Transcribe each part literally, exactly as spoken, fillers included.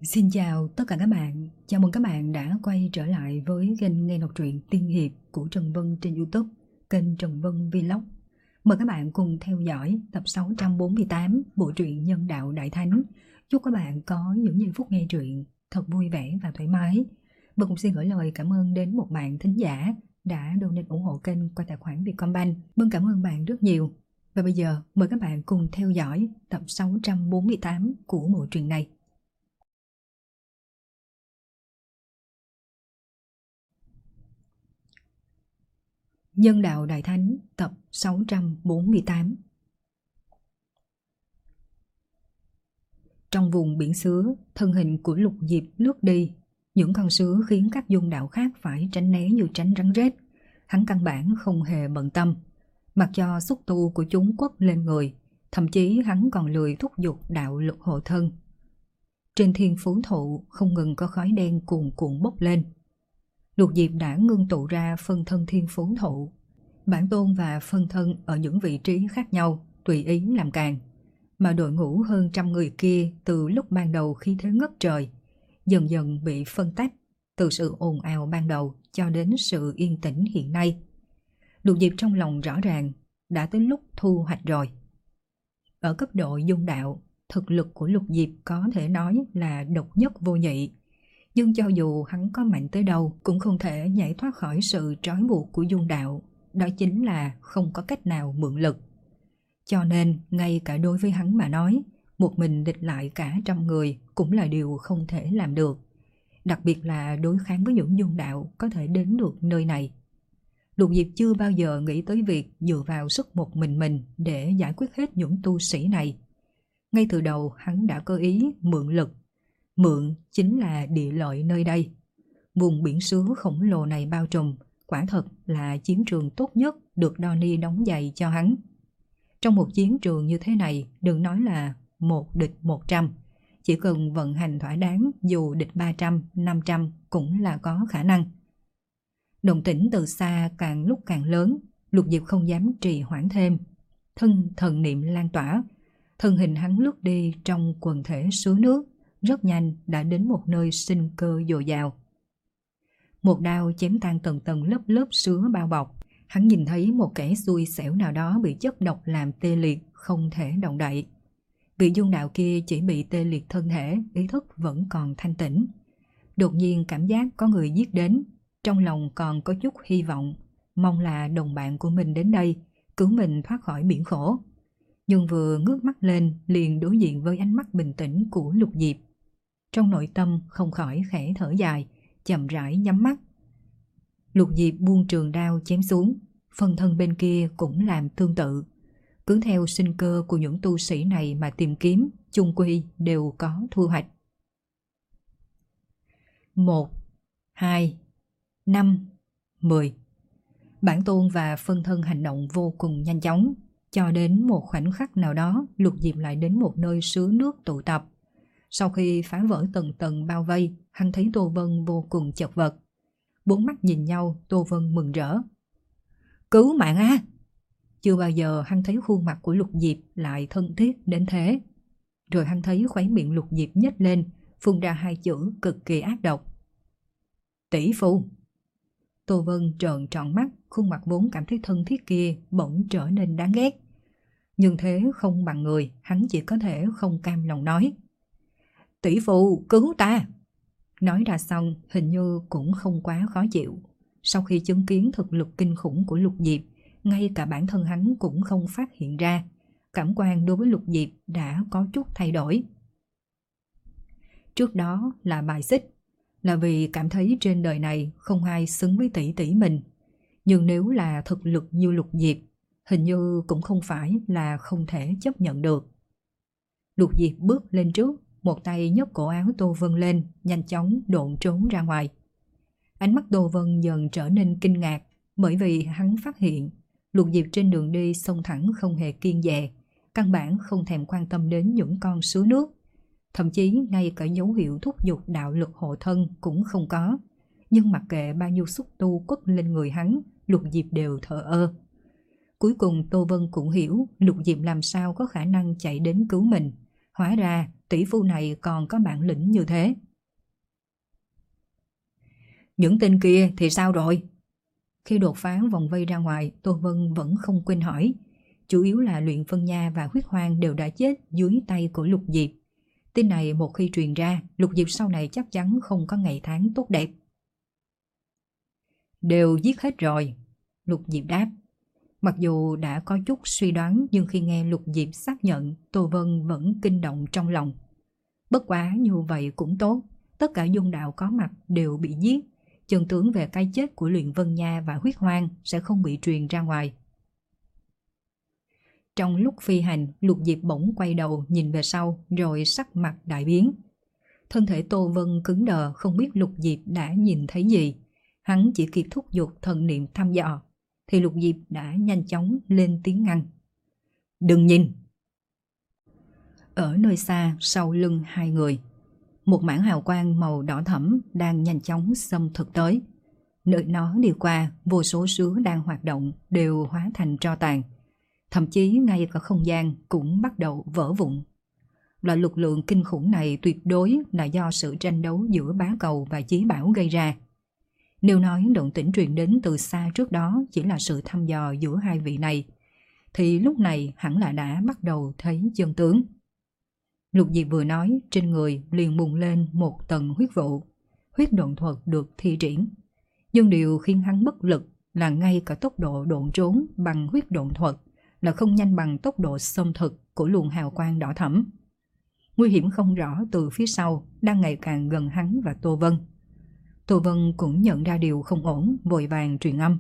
Xin chào tất cả các bạn, chào mừng các bạn đã quay trở lại với kênh nghe đọc truyện tiên hiệp của Trần Vân trên YouTube, kênh Trần Vân Vlog. Mời các bạn cùng theo dõi tập sáu trăm bốn mươi tám bộ truyện Nhân Đạo Đại Thánh. Chúc các bạn có những giây phút nghe truyện thật vui vẻ và thoải mái. Và cũng xin gửi lời cảm ơn đến một bạn thính giả đã donate ủng hộ kênh qua tài khoản Vietcombank. Vâng, cảm ơn bạn rất nhiều. Và bây giờ mời các bạn cùng theo dõi tập sáu trăm bốn mươi tám của bộ truyện này. Nhân Đạo Đại Thánh tập sáu trăm bốn mươi tám. Trong vùng biển xứ, thân hình của Lục Diệp lướt đi. Những con sứ khiến các dung đạo khác phải tránh né như tránh rắn rết. Hắn căn bản không hề bận tâm. Mặc cho xúc tu của chúng quất lên người, thậm chí hắn còn lười thúc giục đạo lực hộ thân. Trên thiên phú thụ không ngừng có khói đen cuồn cuộn bốc lên. Lục Diệp đã ngưng tụ ra phân thân thiên phú thụ. Bản tôn và phân thân ở những vị trí khác nhau, tùy ý làm càng. Mà đội ngũ hơn trăm người kia từ lúc ban đầu khí thế ngất trời, dần dần bị phân tách, từ sự ồn ào ban đầu cho đến sự yên tĩnh hiện nay. Lục Diệp trong lòng rõ ràng, đã tới lúc thu hoạch rồi. Ở cấp độ dung đạo, thực lực của Lục Diệp có thể nói là độc nhất vô nhị. Nhưng cho dù hắn có mạnh tới đâu cũng không thể nhảy thoát khỏi sự trói buộc của dung đạo, đó chính là không có cách nào mượn lực. Cho nên ngay cả đối với hắn mà nói, một mình địch lại cả trăm người cũng là điều không thể làm được. Đặc biệt là đối kháng với những dung đạo có thể đến được nơi này. Lục Diệp chưa bao giờ nghĩ tới việc dựa vào sức một mình mình để giải quyết hết những tu sĩ này. Ngay từ đầu hắn đã có ý mượn lực. Mượn chính là địa lợi nơi đây. Vùng biển xứ khổng lồ này bao trùm, quả thật là chiến trường tốt nhất được Donnie đóng giày cho hắn. Trong một chiến trường như thế này, đừng nói là một địch một trăm, chỉ cần vận hành thỏa đáng, dù địch ba trăm, năm trăm cũng là có khả năng. Động tĩnh từ xa càng lúc càng lớn, Lục Diệp không dám trì hoãn thêm. Thân thần niệm lan tỏa, thân hình hắn lướt đi trong quần thể sứ nước, rất nhanh đã đến một nơi sinh cơ dồi dào. Một đao chém tan tầng tầng lớp lớp sứa bao bọc. Hắn nhìn thấy một kẻ xui xẻo nào đó bị chất độc làm tê liệt, không thể động đậy. Vị dung đạo kia chỉ bị tê liệt thân thể, ý thức vẫn còn thanh tĩnh. Đột nhiên cảm giác có người giết đến, trong lòng còn có chút hy vọng, mong là đồng bạn của mình đến đây, cứu mình thoát khỏi biển khổ. Nhưng vừa ngước mắt lên liền đối diện với ánh mắt bình tĩnh của Lục Diệp. Trong nội tâm không khỏi khẽ thở dài, chậm rãi nhắm mắt. Lục Diệp buông trường đao chém xuống, phần thân bên kia cũng làm tương tự. Cứ theo sinh cơ của những tu sĩ này mà tìm kiếm, chung quy đều có thu hoạch. Một, hai, năm, mười. Bản tôn và phân thân hành động vô cùng nhanh chóng. Cho đến một khoảnh khắc nào đó, Lục Diệp lại đến một nơi sứ nước tụ tập. Sau khi phá vỡ tầng tầng bao vây, hắn thấy Tô Vân vô cùng chật vật. Bốn mắt nhìn nhau, Tô Vân mừng rỡ. Cứu mạng a! Chưa bao giờ hắn thấy khuôn mặt của Lục Diệp lại thân thiết đến thế. Rồi hắn thấy khóe miệng Lục Diệp nhếch lên, phun ra hai chữ cực kỳ ác độc. Tỷ phu! Tô Vân trợn tròn mắt, khuôn mặt vốn cảm thấy thân thiết kia bỗng trở nên đáng ghét. Nhưng thế không bằng người, hắn chỉ có thể không cam lòng nói. Tỷ phu, cứu ta! Nói ra xong, hình như cũng không quá khó chịu. Sau khi chứng kiến thực lực kinh khủng của Lục Diệp, ngay cả bản thân hắn cũng không phát hiện ra. Cảm quan đối với Lục Diệp đã có chút thay đổi. Trước đó là bài xích, là vì cảm thấy trên đời này không ai xứng với tỷ tỷ mình. Nhưng nếu là thực lực như Lục Diệp, hình như cũng không phải là không thể chấp nhận được. Lục Diệp bước lên trước, một tay nhấc cổ áo Tô Vân lên, nhanh chóng độn trốn ra ngoài. Ánh mắt Tô Vân dần trở nên kinh ngạc, bởi vì hắn phát hiện Lục Diệp trên đường đi xông thẳng không hề kiêng dè, căn bản không thèm quan tâm đến những con sứa nước. Thậm chí ngay cả dấu hiệu thúc giục đạo lực hộ thân cũng không có. Nhưng mặc kệ bao nhiêu xúc tu quất lên người hắn, Lục Diệp đều thờ ơ. Cuối cùng Tô Vân cũng hiểu Lục Diệp làm sao có khả năng chạy đến cứu mình. Hóa ra tỷ phu này còn có bản lĩnh như thế. Những tên kia thì sao rồi? Khi đột phá vòng vây ra ngoài, Tô Vân vẫn không quên hỏi. Chủ yếu là Luyện Vân Nha và Huyết Hoang đều đã chết dưới tay của Lục Diệp. Tin này một khi truyền ra, Lục Diệp sau này chắc chắn không có ngày tháng tốt đẹp. Đều giết hết rồi, Lục Diệp đáp. Mặc dù đã có chút suy đoán, nhưng khi nghe Lục Diệp xác nhận, Tô Vân vẫn kinh động trong lòng. Bất quá như vậy cũng tốt, tất cả dung đạo có mặt đều bị giết. Chân tướng về cái chết của Luyện Vân Nha và Huyết Hoang sẽ không bị truyền ra ngoài. Trong lúc phi hành, Lục Diệp bỗng quay đầu nhìn về sau, rồi sắc mặt đại biến. Thân thể Tô Vân cứng đờ, không biết Lục Diệp đã nhìn thấy gì. Hắn chỉ kịp thúc giục thần niệm thăm dò, thì Lục Diệp đã nhanh chóng lên tiếng ngăn. Đừng nhìn! Ở nơi xa, sau lưng hai người, một mảng hào quang màu đỏ thẫm đang nhanh chóng xâm thực tới. Nơi nó đi qua, vô số sứa đang hoạt động đều hóa thành tro tàn. Thậm chí ngay cả không gian cũng bắt đầu vỡ vụn. Loại lực lượng kinh khủng này tuyệt đối là do sự tranh đấu giữa bá cầu và chí bảo gây ra. Nếu nói động tĩnh truyền đến từ xa trước đó chỉ là sự thăm dò giữa hai vị này, thì lúc này hẳn là đã bắt đầu thấy chân tướng. Lục Diệp vừa nói, trên người liền bùng lên một tầng huyết vụ. Huyết độn thuật được thi triển. Nhưng điều khiến hắn bất lực là ngay cả tốc độ độn trốn bằng huyết độn thuật là không nhanh bằng tốc độ xâm thực của luồng hào quang đỏ thẫm. Nguy hiểm không rõ từ phía sau đang ngày càng gần hắn và Tô Vân. Tô Vân cũng nhận ra điều không ổn, vội vàng truyền âm.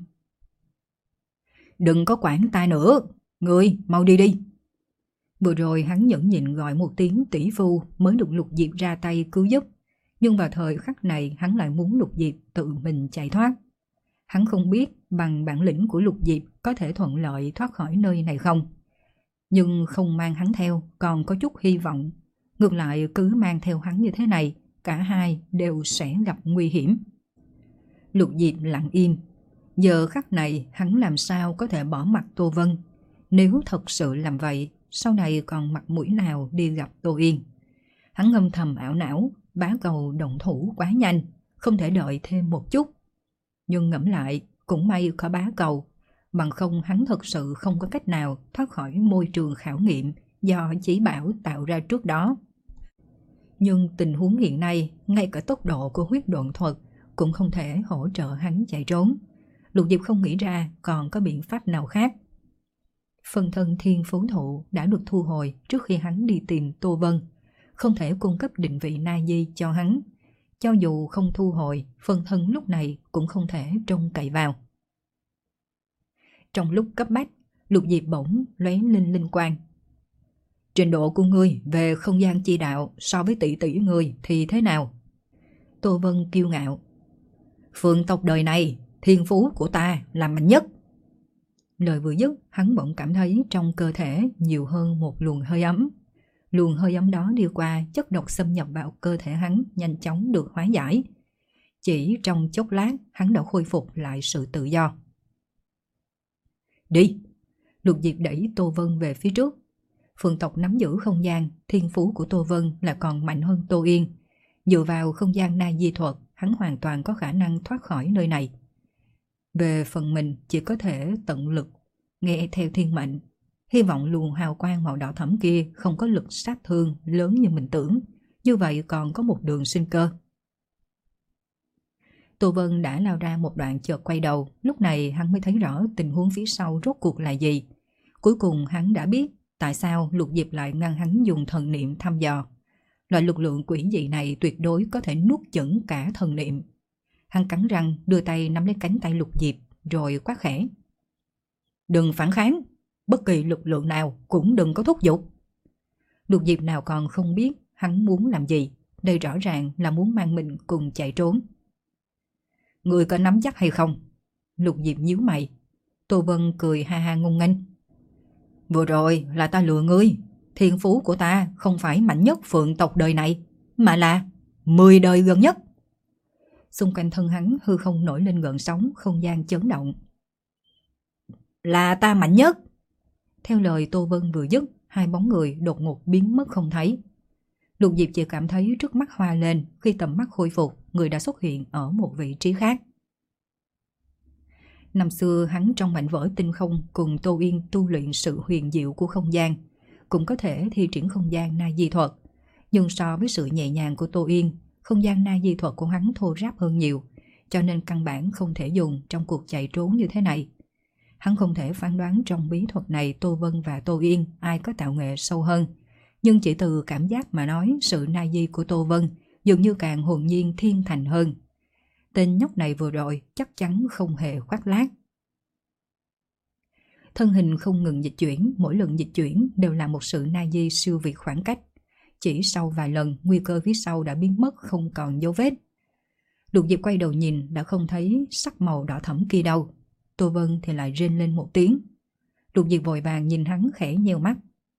Đừng có quản ta nữa, ngươi mau đi đi. Vừa rồi hắn nhẫn nhịn gọi một tiếng tỷ phu mới được Lục Diệp ra tay cứu giúp. Nhưng vào thời khắc này hắn lại muốn Lục Diệp tự mình chạy thoát. Hắn không biết bằng bản lĩnh của Lục Diệp có thể thuận lợi thoát khỏi nơi này không. Nhưng không mang hắn theo còn có chút hy vọng. Ngược lại cứ mang theo hắn như thế này, cả hai đều sẽ gặp nguy hiểm. Lục Diệp lặng im. Giờ khắc này hắn làm sao có thể bỏ mặc Tô Vân. Nếu thật sự làm vậy, sau này còn mặt mũi nào đi gặp Tô Yên. Hắn ngâm thầm ảo não, bá cầu động thủ quá nhanh, không thể đợi thêm một chút. Nhưng ngẫm lại, cũng may có bá cầu, bằng không hắn thật sự không có cách nào thoát khỏi môi trường khảo nghiệm do chỉ bảo tạo ra trước đó. Nhưng tình huống hiện nay, ngay cả tốc độ của huyết độn thuật cũng không thể hỗ trợ hắn chạy trốn. Lục Diệp không nghĩ ra còn có biện pháp nào khác. Phân thân thiên phú thụ đã được thu hồi trước khi hắn đi tìm Tô Vân, không thể cung cấp định vị Na Di cho hắn. Cho dù không thu hồi, phân thân lúc này cũng không thể trông cậy vào. Trong lúc cấp bách, Lục Diệp bỗng lóe lên linh quang. Trình độ của ngươi về không gian chi đạo so với tỷ tỷ ngươi thì thế nào? Tô Vân kiêu ngạo. Phượng tộc đời này, thiên phú của ta là mạnh nhất. Lời vừa dứt, hắn bỗng cảm thấy trong cơ thể nhiều hơn một luồng hơi ấm. Luồng hơi ấm đó đi qua, chất độc xâm nhập vào cơ thể hắn nhanh chóng được hóa giải. Chỉ trong chốc lát, hắn đã khôi phục lại sự tự do. Đi! Lục Diệp đẩy Tô Vân về phía trước. Phượng tộc nắm giữ không gian, thiên phú của Tô Vân là còn mạnh hơn Tô Yên. Dựa vào không gian Na Di thuật, hắn hoàn toàn có khả năng thoát khỏi nơi này. Về phần mình chỉ có thể tận lực, nghe theo thiên mệnh. Hy vọng luồng hào quang màu đỏ thẫm kia không có lực sát thương lớn như mình tưởng. Như vậy còn có một đường sinh cơ. Tô Vân đã lao ra một đoạn chợt quay đầu. Lúc này hắn mới thấy rõ tình huống phía sau rốt cuộc là gì. Cuối cùng hắn đã biết tại sao Lục Diệp lại ngăn hắn dùng thần niệm thăm dò. Loại lực lượng quỷ dị này tuyệt đối có thể nuốt chửng cả thần niệm. Hắn cắn răng đưa tay nắm lấy cánh tay Lục Diệp rồi quát khẽ. Đừng phản kháng, bất kỳ lực lượng nào cũng đừng có thúc giục. Lục Diệp nào còn không biết hắn muốn làm gì. Đây rõ ràng là muốn mang mình cùng chạy trốn. Người có nắm chắc hay không? Lục Diệp nhíu mày. Tô Vân cười ha ha ngông nghênh. Vừa rồi là ta lừa ngươi. Thiên phú của ta không phải mạnh nhất Phượng tộc đời này, mà là mười đời gần nhất. Xung quanh thân hắn hư không nổi lên gợn sóng, không gian chấn động. Là ta mạnh nhất. Theo lời Tô Vân vừa dứt, hai bóng người đột ngột biến mất không thấy. Lục Diệp chỉ cảm thấy trước mắt hoa lên, khi tầm mắt khôi phục, người đã xuất hiện ở một vị trí khác. Năm xưa hắn trong mảnh vỡ tinh không cùng Tô Yên tu luyện sự huyền diệu của không gian, cũng có thể thi triển không gian na di thuật. Nhưng so với sự nhẹ nhàng của Tô Yên, không gian na di thuật của hắn thô ráp hơn nhiều, cho nên căn bản không thể dùng trong cuộc chạy trốn như thế này. Hắn không thể phán đoán trong bí thuật này Tô Vân và Tô Yên ai có tạo nghệ sâu hơn, nhưng chỉ từ cảm giác mà nói, sự na di của Tô Vân dường như càng hồn nhiên thiên thành hơn. Tên nhóc này vừa rồi chắc chắn không hề khoác lác. Thân hình không ngừng dịch chuyển, mỗi lần dịch chuyển đều là một sự na di siêu việt khoảng cách. Chỉ sau vài lần, nguy cơ phía sau đã biến mất không còn dấu vết. Lục Diệp quay đầu nhìn đã không thấy sắc màu đỏ thẫm kia đâu. Tô Vân thì lại rên lên một tiếng. Lục Diệp vội vàng nhìn hắn khẽ nheo mắt.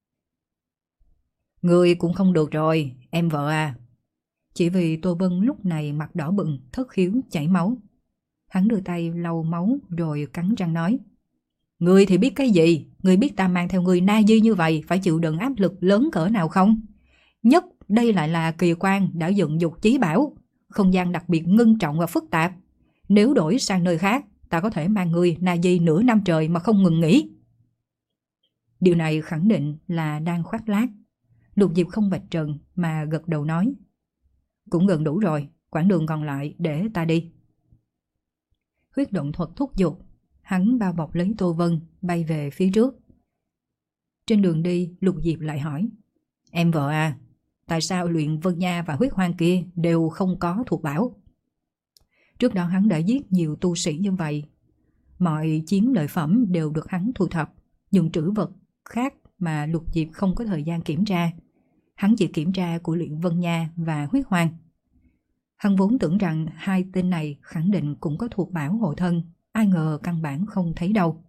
Người cũng không được rồi, em vợ à. Chỉ vì Tô Vân lúc này mặt đỏ bừng, thất khiếu chảy máu. Hắn đưa tay lau máu rồi cắn răng nói. Người thì biết cái gì? Người biết ta mang theo người na di như vậy phải chịu đựng áp lực lớn cỡ nào không? Nhất đây lại là kỳ quan đã dựng dục chí bảo, không gian đặc biệt ngưng trọng và phức tạp. Nếu đổi sang nơi khác, ta có thể mang người na di nửa năm trời mà không ngừng nghỉ. Điều này khẳng định là đang khoác lác. Lục Diệp không vạch trần mà gật đầu nói. Cũng gần đủ rồi, quãng đường còn lại để ta đi. Huyết động thuật thúc giục, hắn bao bọc lấy Tô Vân bay về phía trước. Trên đường đi, Lục Diệp lại hỏi. Em vợ à, tại sao luyện Vân Nha và huyết hoang kia đều không có thuộc bảo? Trước đó hắn đã giết nhiều tu sĩ như vậy. Mọi chiến lợi phẩm đều được hắn thu thập, dùng trữ vật khác mà Lục Diệp không có thời gian kiểm tra. Hắn chỉ kiểm tra của luyện Vân Nha và huyết hoang. Hắn vốn tưởng rằng hai tên này khẳng định cũng có thuộc bảo hộ thân, ai ngờ căn bản không thấy đâu.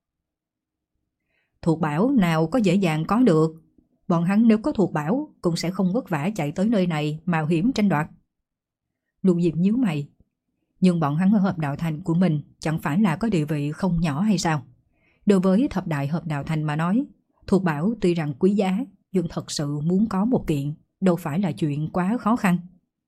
Thuộc bảo nào có dễ dàng có được. Bọn hắn nếu có thuộc bảo cũng sẽ không vất vả chạy tới nơi này mạo hiểm tranh đoạt. Lục Diệp nhíu mày. Nhưng bọn hắn ở hợp đạo thành của mình chẳng phải là có địa vị không nhỏ hay sao? Đối với thập đại hợp đạo thành mà nói, thuộc bảo tuy rằng quý giá, nhưng thật sự muốn có một kiện đâu phải là chuyện quá khó khăn.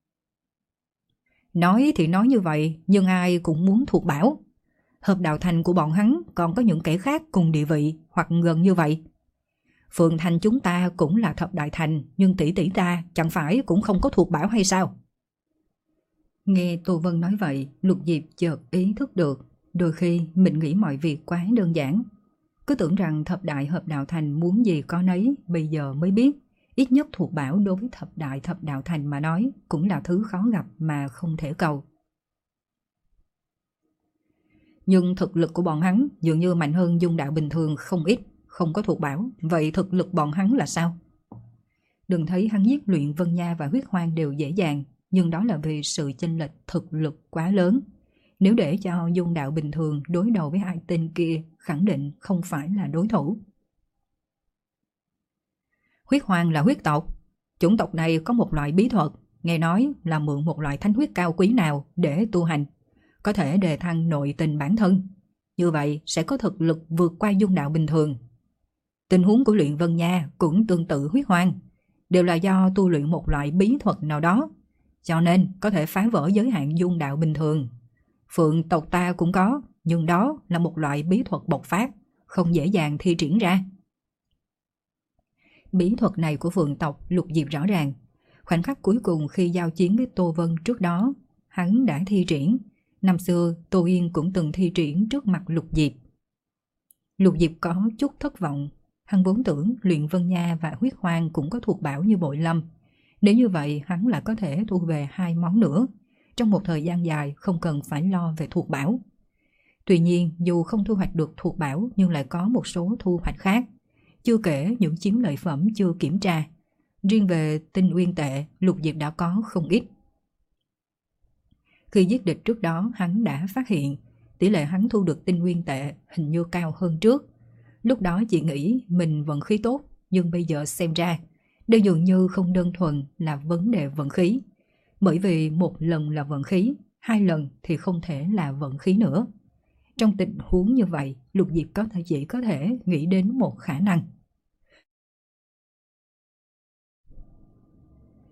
Nói thì nói như vậy, nhưng ai cũng muốn thuộc bảo. Hợp đạo thành của bọn hắn còn có những kẻ khác cùng địa vị hoặc gần như vậy. Phường thành chúng ta cũng là thập đại thành, nhưng tỷ tỷ ta chẳng phải cũng không có thuộc bảo hay sao? Nghe Tô Vân nói vậy, Lục Diệp chợt ý thức được, đôi khi mình nghĩ mọi việc quá đơn giản. Cứ tưởng rằng thập đại hợp đạo thành muốn gì có nấy, bây giờ mới biết. Ít nhất thuộc bảo đối với thập đại thập đạo thành mà nói cũng là thứ khó gặp mà không thể cầu. Nhưng thực lực của bọn hắn dường như mạnh hơn dung đạo bình thường không ít, không có thuộc bảo. Vậy thực lực bọn hắn là sao? Đừng thấy hắn giết luyện Vân Nha và huyết hoang đều dễ dàng, nhưng đó là vì sự chênh lệch thực lực quá lớn. Nếu để cho dung đạo bình thường đối đầu với hai tên kia, khẳng định không phải là đối thủ. Huyết hoang là huyết tộc. Chủng tộc này có một loại bí thuật, nghe nói là mượn một loại thánh huyết cao quý nào để tu hành, có thể đề thăng nội tình bản thân. Như vậy sẽ có thực lực vượt qua dung đạo bình thường. Tình huống của luyện Vân Nha cũng tương tự huyết hoang, đều là do tu luyện một loại bí thuật nào đó, cho nên có thể phá vỡ giới hạn dung đạo bình thường. Phượng tộc ta cũng có, nhưng đó là một loại bí thuật bộc phát, không dễ dàng thi triển ra. Bí thuật này của Phượng tộc Lục Diệp rõ ràng. Khoảnh khắc cuối cùng khi giao chiến với Tô Vân trước đó, hắn đã thi triển. Năm xưa Tô Yên cũng từng thi triển trước mặt Lục Diệp. Lục Diệp có chút thất vọng. Hắn vốn tưởng luyện Vân Nha và huyết hoang cũng có thuộc bảo như Bội Lâm. Nếu như vậy hắn lại có thể thu về hai món nữa, trong một thời gian dài không cần phải lo về thuộc bảo. Tuy nhiên dù không thu hoạch được thuộc bảo nhưng lại có một số thu hoạch khác, chưa kể những chiến lợi phẩm chưa kiểm tra. Riêng về tinh uyên tệ, Lục Diệp đã có không ít. Khi giết địch trước đó hắn đã phát hiện tỷ lệ hắn thu được tinh uyên tệ hình như cao hơn trước. Lúc đó chỉ nghĩ mình vận khí tốt, nhưng bây giờ xem ra đây dường như không đơn thuần là vấn đề vận khí. Bởi vì một lần là vận khí, hai lần thì không thể là vận khí nữa. Trong tình huống như vậy, Lục Diệp có thể chỉ có thể nghĩ đến một khả năng.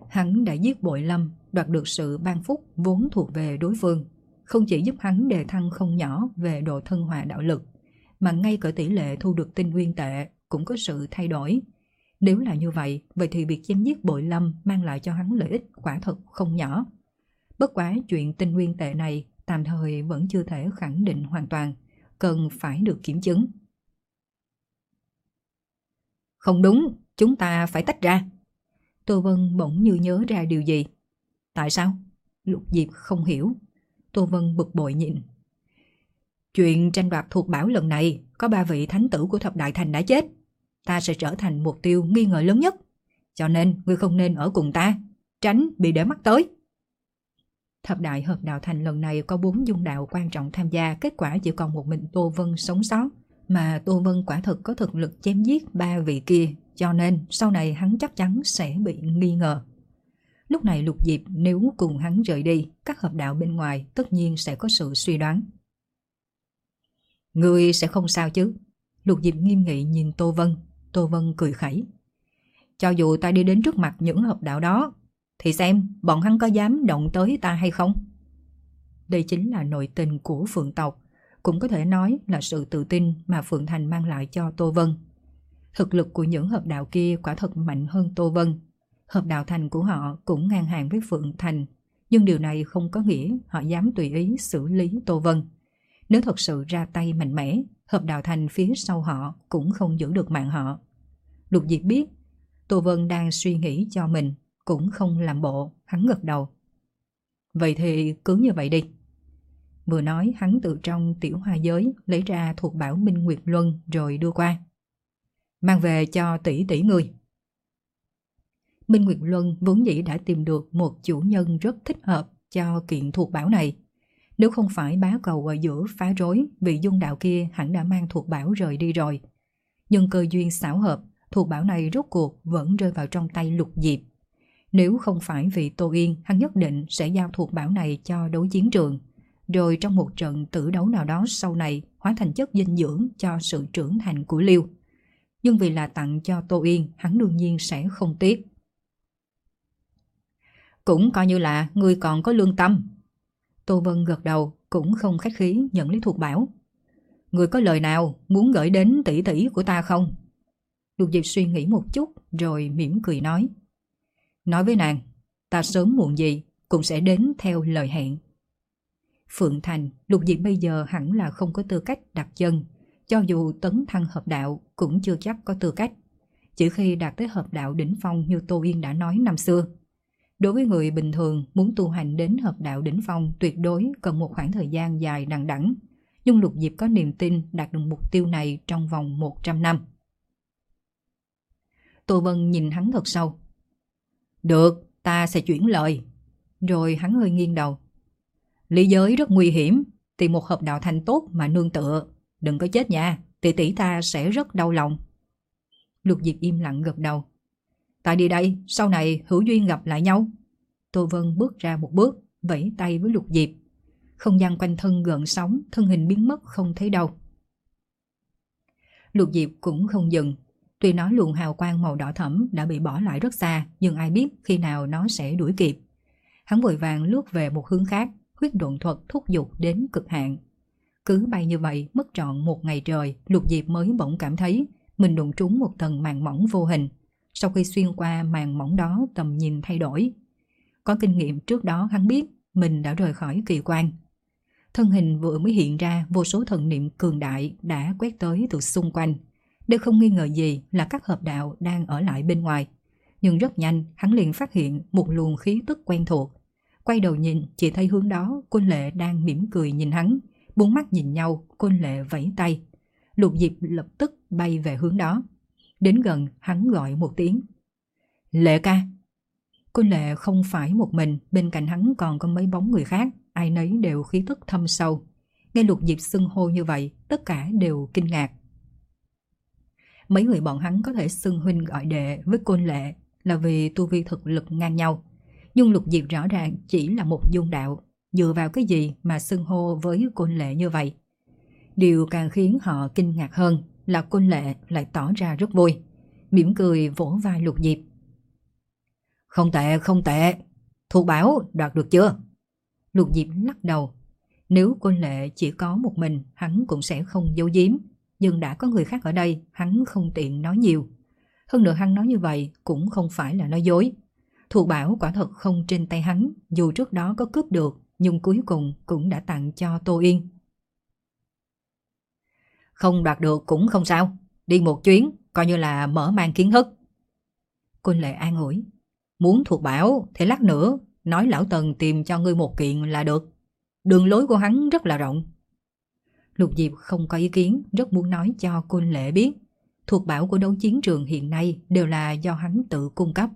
Hắn đã giết Bội Lâm, đoạt được sự ban phúc vốn thuộc về đối phương, không chỉ giúp hắn đề thăng không nhỏ về độ thân hòa đạo lực, mà ngay cả tỷ lệ thu được tinh nguyên tệ cũng có sự thay đổi. Nếu là như vậy, vậy thì việc chém giết Bội Lâm mang lại cho hắn lợi ích quả thật không nhỏ. Bất quá chuyện tinh nguyên tệ này tạm thời vẫn chưa thể khẳng định hoàn toàn, cần phải được kiểm chứng. Không đúng, chúng ta phải tách ra. Tô Vân bỗng như nhớ ra điều gì. Tại sao? Lục Diệp không hiểu. Tô Vân bực bội nhìn. Chuyện tranh đoạt thuộc bảo lần này, có ba vị thánh tử của thập đại thành đã chết. Ta sẽ trở thành mục tiêu nghi ngờ lớn nhất. Cho nên ngươi không nên ở cùng ta, tránh bị để mắt tới. Thập đại hợp đạo thành lần này có bốn dung đạo quan trọng tham gia, kết quả chỉ còn một mình Tô Vân sống sót. Mà Tô Vân quả thực có thực lực chém giết ba vị kia, cho nên sau này hắn chắc chắn sẽ bị nghi ngờ. Lúc này Lục Diệp nếu cùng hắn rời đi, các hợp đạo bên ngoài tất nhiên sẽ có sự suy đoán. Ngươi sẽ không sao chứ? Lục Diệp nghiêm nghị nhìn Tô Vân. Tô Vân cười khẩy. Cho dù ta đi đến trước mặt những hợp đạo đó, thì xem bọn hắn có dám động tới ta hay không? Đây chính là nội tình của Phượng tộc, cũng có thể nói là sự tự tin mà Phượng Thành mang lại cho Tô Vân. Thực lực của những hợp đạo kia quả thật mạnh hơn Tô Vân. Hợp đạo thành của họ cũng ngang hàng với Phượng Thành, nhưng điều này không có nghĩa họ dám tùy ý xử lý Tô Vân. Nếu thật sự ra tay mạnh mẽ, hợp đạo thành phía sau họ cũng không giữ được mạng họ. Lục Diệp biết Tô Vân đang suy nghĩ cho mình, cũng không làm bộ, hắn gật đầu. Vậy thì cứ như vậy đi. Vừa nói hắn từ trong tiểu hoa giới lấy ra thuộc bảo Minh Nguyệt Luân rồi đưa qua. Mang về cho tỷ tỷ người. Minh Nguyệt Luân vốn dĩ đã tìm được một chủ nhân rất thích hợp cho kiện thuộc bảo này. Nếu không phải bá cầu ở giữa phá rối, vị dung đạo kia hẳn đã mang thuộc bảo rời đi rồi. Nhưng cơ duyên xảo hợp, thuộc bảo này rốt cuộc vẫn rơi vào trong tay Lục Diệp. Nếu không phải vì Tô Yên, hắn nhất định sẽ giao thuộc bảo này cho đấu chiến trường, rồi trong một trận tử đấu nào đó sau này hóa thành chất dinh dưỡng cho sự trưởng thành của Liêu. Nhưng vì là tặng cho Tô Yên, hắn đương nhiên sẽ không tiếc. Cũng coi như là ngươi còn có lương tâm. Tô Vân gật đầu, cũng không khách khí nhận lấy thuộc bảo. Ngươi có lời nào muốn gửi đến tỷ tỷ của ta không? Lục Diệp suy nghĩ một chút rồi mỉm cười nói. Nói với nàng, ta sớm muộn gì cũng sẽ đến theo lời hẹn. Phượng Thành, Lục Diệp bây giờ hẳn là không có tư cách đặt chân, cho dù tấn thăng hợp đạo cũng chưa chắc có tư cách. Chỉ khi đạt tới hợp đạo đỉnh phong như Tô Yên đã nói năm xưa. Đối với người bình thường muốn tu hành đến hợp đạo đỉnh phong tuyệt đối cần một khoảng thời gian dài đằng đẵng, nhưng Lục Diệp có niềm tin đạt được mục tiêu này trong vòng một trăm năm. Tô Vân nhìn hắn thật sâu. Được, ta sẽ chuyển lời. Rồi hắn hơi nghiêng đầu. Lý giới rất nguy hiểm, tìm một hợp đạo thành tốt mà nương tựa. Đừng có chết nha, tỷ tỷ ta sẽ rất đau lòng. Lục Diệp im lặng gật đầu. Ta đi đây, sau này hữu duyên gặp lại nhau. Tô Vân bước ra một bước, vẫy tay với Lục Diệp. Không gian quanh thân gợn sóng, thân hình biến mất không thấy đâu. Lục Diệp cũng không dừng. Tuy nói luồng hào quang màu đỏ thẫm đã bị bỏ lại rất xa, nhưng ai biết khi nào nó sẽ đuổi kịp. Hắn vội vàng lướt về một hướng khác, huyết độn thuật thúc giục đến cực hạn. Cứ bay như vậy mất trọn một ngày trời, Lục Diệp mới bỗng cảm thấy mình đụng trúng một tầng màn mỏng vô hình. Sau khi xuyên qua màn mỏng đó, tầm nhìn thay đổi. Có kinh nghiệm trước đó, hắn biết mình đã rời khỏi kỳ quan. Thân hình vừa mới hiện ra, vô số thần niệm cường đại đã quét tới từ xung quanh. Đây không nghi ngờ gì là các hợp đạo đang ở lại bên ngoài. Nhưng rất nhanh, hắn liền phát hiện một luồng khí tức quen thuộc. Quay đầu nhìn, chỉ thấy hướng đó Côn Lệ đang mỉm cười nhìn hắn. Bốn mắt nhìn nhau, Côn Lệ vẫy tay. Lục Diệp lập tức bay về hướng đó. Đến gần, hắn gọi một tiếng. Lệ ca. Côn Lệ không phải một mình, bên cạnh hắn còn có mấy bóng người khác, ai nấy đều khí tức thâm sâu. Nghe Lục Diệp xưng hô như vậy, tất cả đều kinh ngạc. Mấy người bọn hắn có thể xưng huynh gọi đệ với Côn Lệ là vì tu vi thực lực ngang nhau. Nhưng Lục Diệp rõ ràng chỉ là một dung đạo, dựa vào cái gì mà xưng hô với Côn Lệ như vậy? Điều càng khiến họ kinh ngạc hơn là Côn Lệ lại tỏ ra rất vui, mỉm cười vỗ vai Lục Diệp. Không tệ, không tệ. Thuộc bảo đoạt được chưa? Lục Diệp lắc đầu. Nếu Côn Lệ chỉ có một mình, hắn cũng sẽ không giấu giếm. Nhưng đã có người khác ở đây, hắn không tiện nói nhiều. Hơn nữa hắn nói như vậy cũng không phải là nói dối. Thuộc bảo quả thật không trên tay hắn, dù trước đó có cướp được, nhưng cuối cùng cũng đã tặng cho Tô Yên. Không đoạt được cũng không sao, đi một chuyến, coi như là mở mang kiến thức. Côn Lệ an ủi. Muốn thuộc bảo thì lát nữa, nói lão Tần tìm cho ngươi một kiện là được. Đường lối của hắn rất là rộng. Lục Diệp không có ý kiến, rất muốn nói cho Côn Lệ biết. Thuộc bảo của đấu chiến trường hiện nay đều là do hắn tự cung cấp.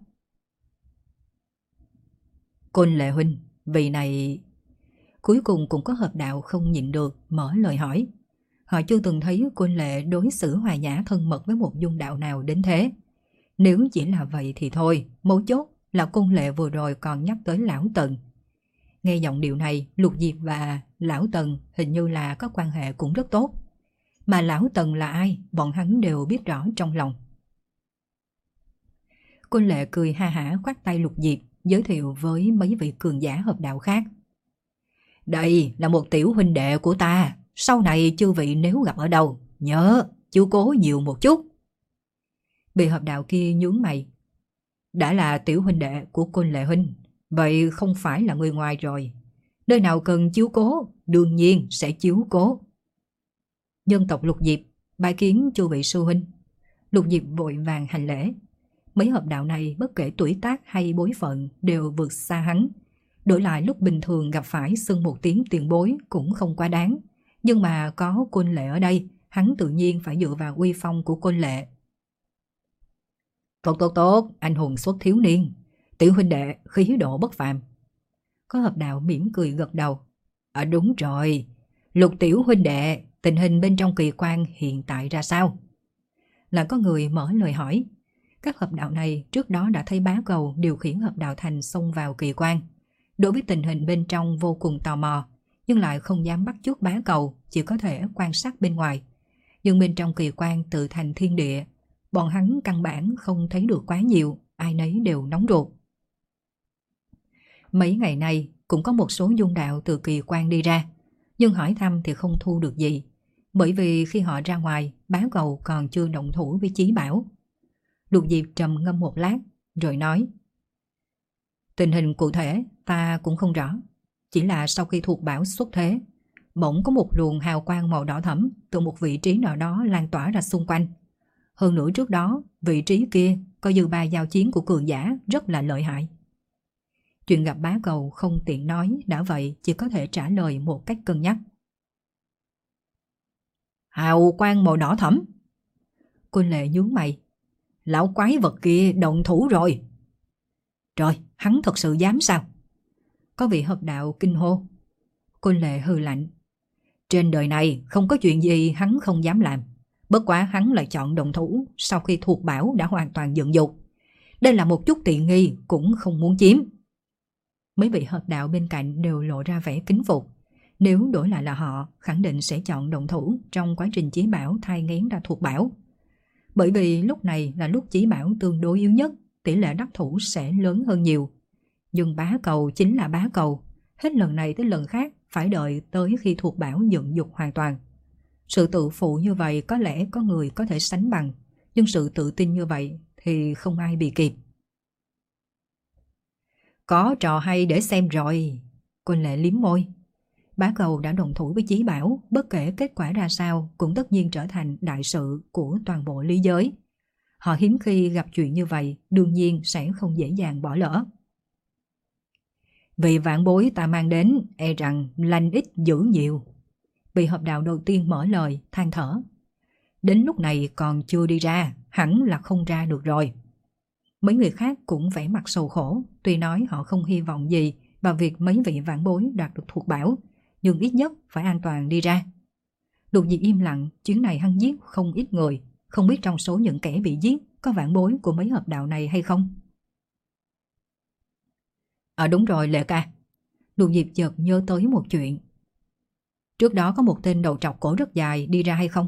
Côn Lệ huynh, vì này... Cuối cùng cũng có hợp đạo không nhịn được, mở lời hỏi. Họ chưa từng thấy Côn Lệ đối xử hòa nhã thân mật với một dung đạo nào đến thế. Nếu chỉ là vậy thì thôi, mấu chốt là Côn Lệ vừa rồi còn nhắc tới Lão Tần. Nghe giọng điệu này, Lục Diệp và Lão Tần hình như là có quan hệ cũng rất tốt. Mà Lão Tần là ai, bọn hắn đều biết rõ trong lòng. Côn Lệ cười ha hả khoát tay Lục Diệp, giới thiệu với mấy vị cường giả hợp đạo khác. Đây là một tiểu huynh đệ của ta, sau này chư vị nếu gặp ở đâu, nhớ chiếu cố nhiều một chút. Vị hợp đạo kia nhướng mày. Đã là tiểu huynh đệ của Côn Lệ huynh, vậy không phải là người ngoài rồi. Nơi nào cần chiếu cố, đương nhiên sẽ chiếu cố. Dân tộc Lục Diệp, bái kiến chư vị sư huynh. Lục Diệp vội vàng hành lễ. Mấy hợp đạo này bất kể tuổi tác hay bối phận đều vượt xa hắn. Đổi lại lúc bình thường gặp phải xưng một tiếng tiền bối cũng không quá đáng. Nhưng mà có Côn Lệ ở đây, hắn tự nhiên phải dựa vào uy phong của Côn Lệ. Tốt tốt tốt, anh hùng xuất thiếu niên. Tiểu huynh đệ khí độ bất phàm. Có hợp đạo mỉm cười gật đầu. À đúng rồi, Lục tiểu huynh đệ, tình hình bên trong kỳ quan hiện tại ra sao? Là có người mở lời hỏi. Các hợp đạo này trước đó đã thấy bá cầu điều khiển hợp đạo thành xông vào kỳ quan. Đối với tình hình bên trong vô cùng tò mò, nhưng lại không dám bắt chước bá cầu, chỉ có thể quan sát bên ngoài. Nhưng bên trong kỳ quan tự thành thiên địa, bọn hắn căn bản không thấy được quá nhiều, ai nấy đều nóng ruột. Mấy ngày nay cũng có một số dung đạo từ kỳ quan đi ra, nhưng hỏi thăm thì không thu được gì, bởi vì khi họ ra ngoài, bá cầu còn chưa động thủ với Chí Bảo. Lục Diệp trầm ngâm một lát, rồi nói: Tình hình cụ thể ta cũng không rõ, chỉ là sau khi thuộc Bảo xuất thế, bỗng có một luồng hào quang màu đỏ thẫm từ một vị trí nào đó lan tỏa ra xung quanh. Hơn nữa trước đó, vị trí kia có dư ba giao chiến của cường giả rất là lợi hại. Chuyện gặp bá cầu không tiện nói, đã vậy chỉ có thể trả lời một cách cân nhắc. Hào quang màu đỏ thẫm. Côn Lệ nhướng mày. Lão quái vật kia động thủ rồi. Trời, hắn thật sự dám sao? Có vị hợp đạo kinh hô. Côn Lệ hừ lạnh. Trên đời này không có chuyện gì hắn không dám làm. Bất quá hắn lại chọn động thủ sau khi thuộc Bảo đã hoàn toàn dựng dục. Đây là một chút tiện nghi cũng không muốn chiếm. Mấy vị hợp đạo bên cạnh đều lộ ra vẻ kính phục. Nếu đổi lại là họ, khẳng định sẽ chọn động thủ trong quá trình Chí Bảo thai nghén ra thuộc Bảo. Bởi vì lúc này là lúc Chí Bảo tương đối yếu nhất, tỷ lệ đắc thủ sẽ lớn hơn nhiều. Nhưng bá cầu chính là bá cầu, hết lần này tới lần khác phải đợi tới khi thuộc Bảo dựng dục hoàn toàn. Sự tự phụ như vậy có lẽ có người có thể sánh bằng, nhưng sự tự tin như vậy thì không ai bị kịp. Có trò hay để xem rồi. Côn Lệ liếm môi. Bá cầu đã đồng thủ với Chí Bảo, bất kể kết quả ra sao cũng tất nhiên trở thành đại sự của toàn bộ lý giới. Họ hiếm khi gặp chuyện như vậy, đương nhiên sẽ không dễ dàng bỏ lỡ. Vì vạn bối ta mang đến, e rằng lành ít dữ nhiều. Vị hợp đạo đầu tiên mở lời, than thở. Đến lúc này còn chưa đi ra, hẳn là không ra được rồi. Mấy người khác cũng vẻ mặt sầu khổ, tuy nói họ không hy vọng gì vào việc mấy vị vãn bối đạt được thuộc Bảo, nhưng ít nhất phải an toàn đi ra. Lục Diệp im lặng, chuyến này hắn giết không ít người, không biết trong số những kẻ bị giết có vãn bối của mấy hợp đạo này hay không. À đúng rồi Lệ ca. Lục Diệp chợt nhớ tới một chuyện. Trước đó có một tên đầu trọc cổ rất dài đi ra hay không?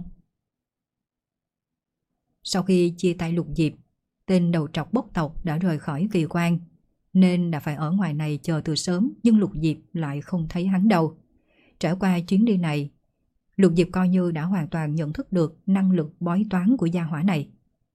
Sau khi chia tay Lục Diệp, tên đầu trọc bốc tộc đã rời khỏi kỳ quan, nên đã phải ở ngoài này chờ từ sớm, nhưng Lục Diệp lại không thấy hắn đâu. Trải qua chuyến đi này, Lục Diệp coi như đã hoàn toàn nhận thức được năng lực bói toán của gia hỏa này.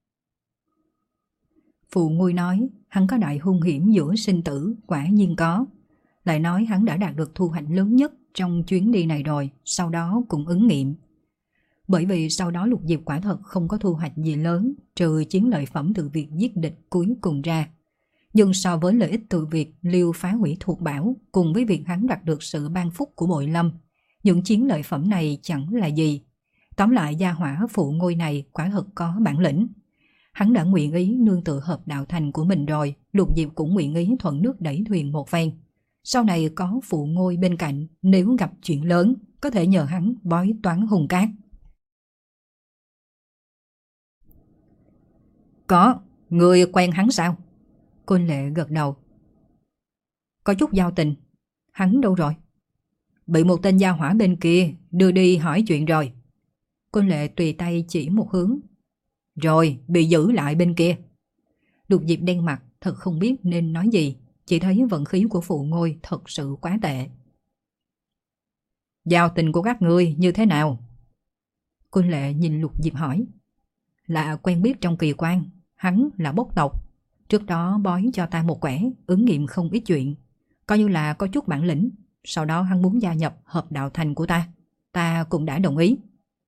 Phụ Ngôi nói hắn có đại hung hiểm giữa sinh tử, quả nhiên có. Lại nói hắn đã đạt được thu hoạch lớn nhất trong chuyến đi này rồi, sau đó cũng ứng nghiệm. Bởi vì sau đó Lục Diệp quả thật không có thu hoạch gì lớn, trừ chiến lợi phẩm từ việc giết địch cuối cùng ra. Nhưng so với lợi ích từ việc Liêu phá hủy thuộc bảo, cùng với việc hắn đạt được sự ban phúc của Bội Lâm, những chiến lợi phẩm này chẳng là gì. Tóm lại, gia hỏa Phụ Ngôi này quả thật có bản lĩnh. Hắn đã nguyện ý nương tựa hợp đạo thành của mình rồi, Lục Diệp cũng nguyện ý thuận nước đẩy thuyền một phen. Sau này có Phụ Ngôi bên cạnh, nếu gặp chuyện lớn, có thể nhờ hắn bói toán hung cát. Có, người quen hắn sao? Côn Lệ gật đầu. Có chút giao tình. Hắn đâu rồi? Bị một tên gia hỏa bên kia đưa đi hỏi chuyện rồi. Côn Lệ tùy tay chỉ một hướng. Rồi, bị giữ lại bên kia. Lục Diệp đen mặt, thật không biết nên nói gì. Chỉ thấy vận khí của Phụ Ngôi thật sự quá tệ. Giao tình của các ngươi như thế nào? Côn Lệ nhìn Lục Diệp hỏi. Là quen biết trong kỳ quan. Hắn là bốc tộc. Trước đó bói cho ta một quẻ, ứng nghiệm không ít chuyện. Coi như là có chút bản lĩnh. Sau đó hắn muốn gia nhập hợp đạo thành của ta. Ta cũng đã đồng ý.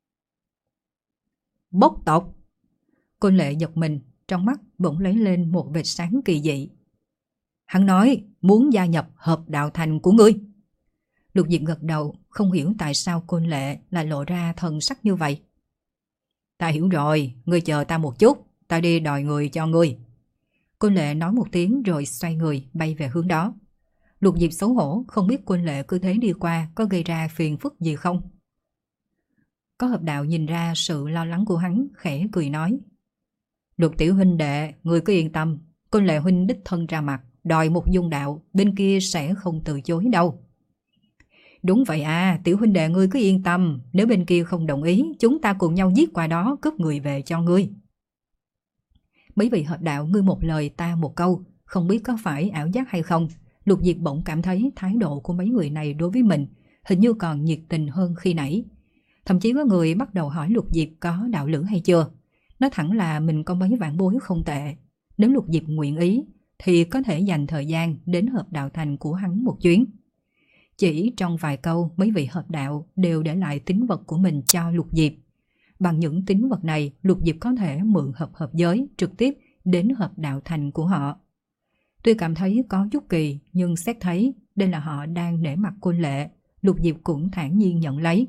Bốc tộc? Côn Lệ giật mình, trong mắt bỗng lấy lên một vệt sáng kỳ dị. Hắn nói muốn gia nhập hợp đạo thành của ngươi. Lục Diệp gật đầu, không hiểu tại sao Côn Lệ lại lộ ra thần sắc như vậy. Ta hiểu rồi, ngươi chờ ta một chút, ta đi đòi người cho ngươi. Côn Lệ nói một tiếng rồi xoay người bay về hướng đó. Lục Diệp xấu hổ, không biết Côn Lệ cứ thế đi qua có gây ra phiền phức gì không. Có hợp đạo nhìn ra sự lo lắng của hắn, khẽ cười nói. Lục tiểu huynh đệ, người cứ yên tâm, Côn Lệ huynh đích thân ra mặt, đòi một dung đạo, bên kia sẽ không từ chối đâu. Đúng vậy à, tiểu huynh đệ ngươi cứ yên tâm, nếu bên kia không đồng ý, chúng ta cùng nhau giết qua đó cướp người về cho ngươi. Mấy vị hợp đạo ngươi một lời ta một câu, không biết có phải ảo giác hay không, Lục Diệp bỗng cảm thấy thái độ của mấy người này đối với mình hình như còn nhiệt tình hơn khi nãy. Thậm chí có người bắt đầu hỏi Lục Diệp có đạo lữ hay chưa. Nói thẳng là mình có mấy vạn bối không tệ. Nếu Lục Diệp nguyện ý thì có thể dành thời gian đến hợp đạo thành của hắn một chuyến. Chỉ trong vài câu, mấy vị hợp đạo đều để lại tín vật của mình cho Lục Diệp. Bằng những tín vật này, Lục Diệp có thể mượn hợp hợp giới trực tiếp đến hợp đạo thành của họ. Tuy cảm thấy có chút kỳ, nhưng xét thấy đây là họ đang nể mặt Côn Lệ, Lục Diệp cũng thản nhiên nhận lấy.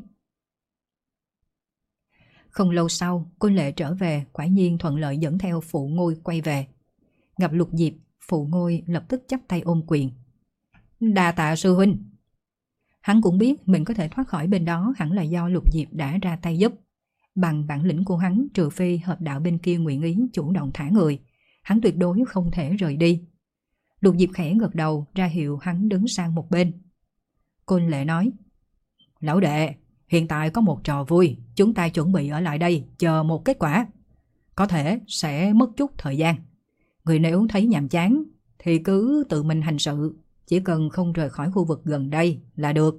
Không lâu sau, Côn Lệ trở về, quả nhiên thuận lợi dẫn theo Phụ Ngôi quay về. Gặp Lục Diệp, Phụ Ngôi lập tức chắp tay ôm quyền. Đa tạ sư huynh. Hắn cũng biết mình có thể thoát khỏi bên đó hẳn là do Lục Diệp đã ra tay giúp. Bằng bản lĩnh của hắn, trừ phi hợp đạo bên kia nguyện ý chủ động thả người, hắn tuyệt đối không thể rời đi. Lục Diệp khẽ gật đầu ra hiệu hắn đứng sang một bên. Côn Lệ nói. Lão đệ, hiện tại có một trò vui, chúng ta chuẩn bị ở lại đây chờ một kết quả. Có thể sẽ mất chút thời gian. Người nếu thấy nhàm chán thì cứ tự mình hành sự, chỉ cần không rời khỏi khu vực gần đây là được.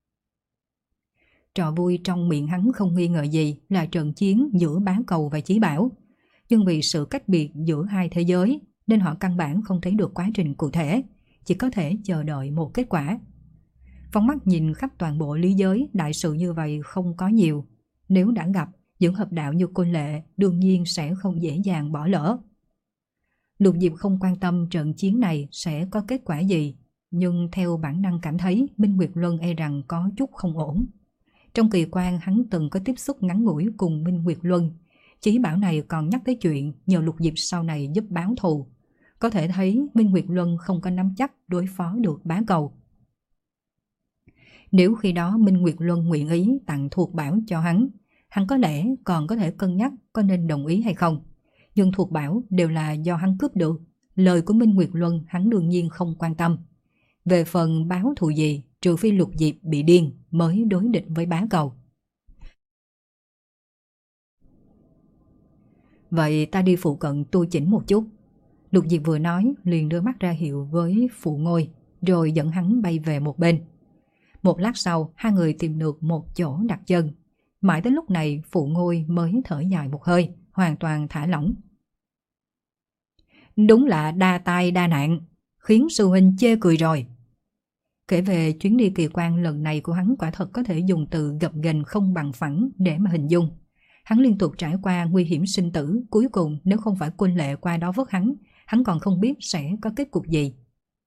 Trò vui trong miệng hắn không nghi ngờ gì là trận chiến giữa Bá Cầu và Chí Bảo. Nhưng vì sự cách biệt giữa hai thế giới nên họ căn bản không thấy được quá trình cụ thể, chỉ có thể chờ đợi một kết quả. Phóng mắt nhìn khắp toàn bộ lý giới, đại sự như vậy không có nhiều. Nếu đã gặp, những hợp đạo như Côn Lệ đương nhiên sẽ không dễ dàng bỏ lỡ. Lục Diệp không quan tâm trận chiến này sẽ có kết quả gì, nhưng theo bản năng cảm thấy Minh Nguyệt Luân e rằng có chút không ổn. Trong kỳ quan hắn từng có tiếp xúc ngắn ngủi cùng Minh Nguyệt Luân. Chí Bảo này còn nhắc tới chuyện nhờ Lục Diệp sau này giúp báo thù. Có thể thấy Minh Nguyệt Luân không có nắm chắc đối phó được Bá Cầu. Nếu khi đó Minh Nguyệt Luân nguyện ý tặng thuộc bảo cho hắn, hắn có lẽ còn có thể cân nhắc có nên đồng ý hay không. Nhưng thuộc bảo đều là do hắn cướp được, lời của Minh Nguyệt Luân hắn đương nhiên không quan tâm. Về phần báo thù gì, trừ phi Lục Diệp bị điên mới đối địch với Bá Cầu. Vậy ta đi phụ cận tu chỉnh một chút. Lục Diệp vừa nói liền đưa mắt ra hiệu với Phụ Ngôi, rồi dẫn hắn bay về một bên. Một lát sau, hai người tìm được một chỗ đặt chân. Mãi tới lúc này Phụ Ngôi mới thở dài một hơi, hoàn toàn thả lỏng. Đúng là đa tai đa nạn, khiến sư huynh chê cười rồi. Kể về chuyến đi kỳ quan lần này của hắn, quả thật có thể dùng từ gập ghềnh không bằng phẳng để mà hình dung. Hắn liên tục trải qua nguy hiểm sinh tử, cuối cùng nếu không phải Quân Lệ qua đó vớt hắn, hắn còn không biết sẽ có kết cục gì.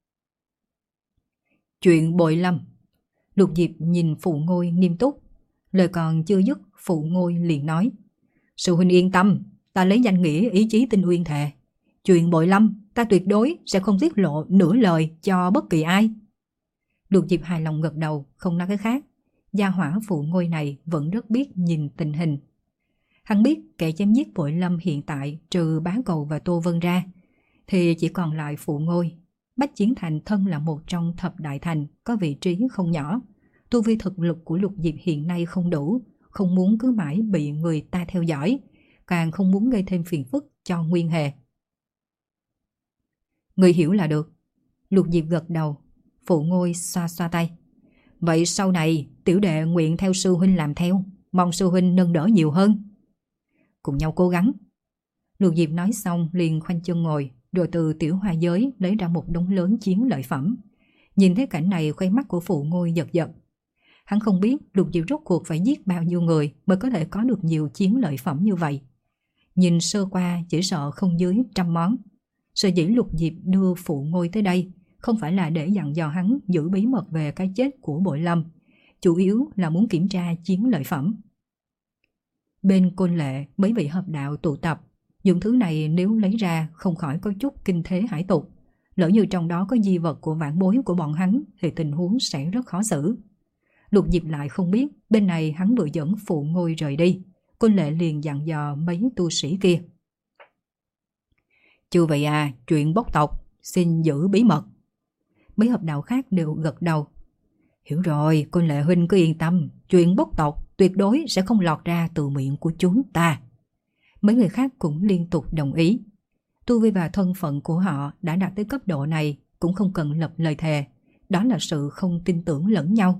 Chuyện Bội Lâm. Lục Diệp nhìn Phụ Ngôi nghiêm túc. Lời còn chưa dứt, Phụ Ngôi liền nói: Sư huynh yên tâm, ta lấy danh nghĩa ý chí tinh uyên thề, chuyện Bội Lâm ta tuyệt đối sẽ không tiết lộ nửa lời cho bất kỳ ai. Lục Diệp hài lòng gật đầu, không nói cái khác. Gia hỏa Phụ Ngôi này vẫn rất biết nhìn tình hình. Hắn biết kẻ chém giết Bội Lâm hiện tại trừ Bá Cầu và Tô Vân ra thì chỉ còn lại Phụ Ngôi. Bách Chiến Thành thân là một trong thập đại thành, có vị trí không nhỏ. Tu vi thực lực của Lục Diệp hiện nay không đủ, không muốn cứ mãi bị người ta theo dõi, càng không muốn gây thêm phiền phức cho Nguyên Hề. Người hiểu là được. Lục Diệp gật đầu. Phụ Ngôi xoa xoa tay. Vậy sau này tiểu đệ nguyện theo sư huynh làm theo, mong sư huynh nâng đỡ nhiều hơn. Cùng nhau cố gắng. Lục Diệp nói xong liền khoanh chân ngồi, rồi từ tiểu hoa giới lấy ra một đống lớn chiến lợi phẩm. Nhìn thấy cảnh này, khóe mắt của Phụ Ngôi giật giật. Hắn không biết Lục Diệp rốt cuộc phải giết bao nhiêu người mới có thể có được nhiều chiến lợi phẩm như vậy. Nhìn sơ qua chỉ sợ không dưới trăm món. Sở dĩ Lục Diệp đưa Phụ Ngôi tới đây không phải là để dặn dò hắn giữ bí mật về cái chết của Bội Lâm, chủ yếu là muốn kiểm tra chiến lợi phẩm. Bên Côn Lệ, mấy vị hợp đạo tụ tập, những thứ này nếu lấy ra không khỏi có chút kinh thế hải tục. Lỡ như trong đó có di vật của vãn bối của bọn hắn thì tình huống sẽ rất khó xử. Lục Diệp lại không biết bên này hắn vừa dẫn Phụ Ngôi rời đi, Côn Lệ liền dặn dò mấy tu sĩ kia. Chư vị à, chuyện bốc tộc xin giữ bí mật. Mấy hợp đạo khác đều gật đầu. Hiểu rồi, Côn Lệ huynh cứ yên tâm, chuyện bốc tộc tuyệt đối sẽ không lọt ra từ miệng của chúng ta. Mấy người khác cũng liên tục đồng ý. Tu vi và thân phận của họ đã đạt tới cấp độ này, cũng không cần lập lời thề. Đó là sự không tin tưởng lẫn nhau.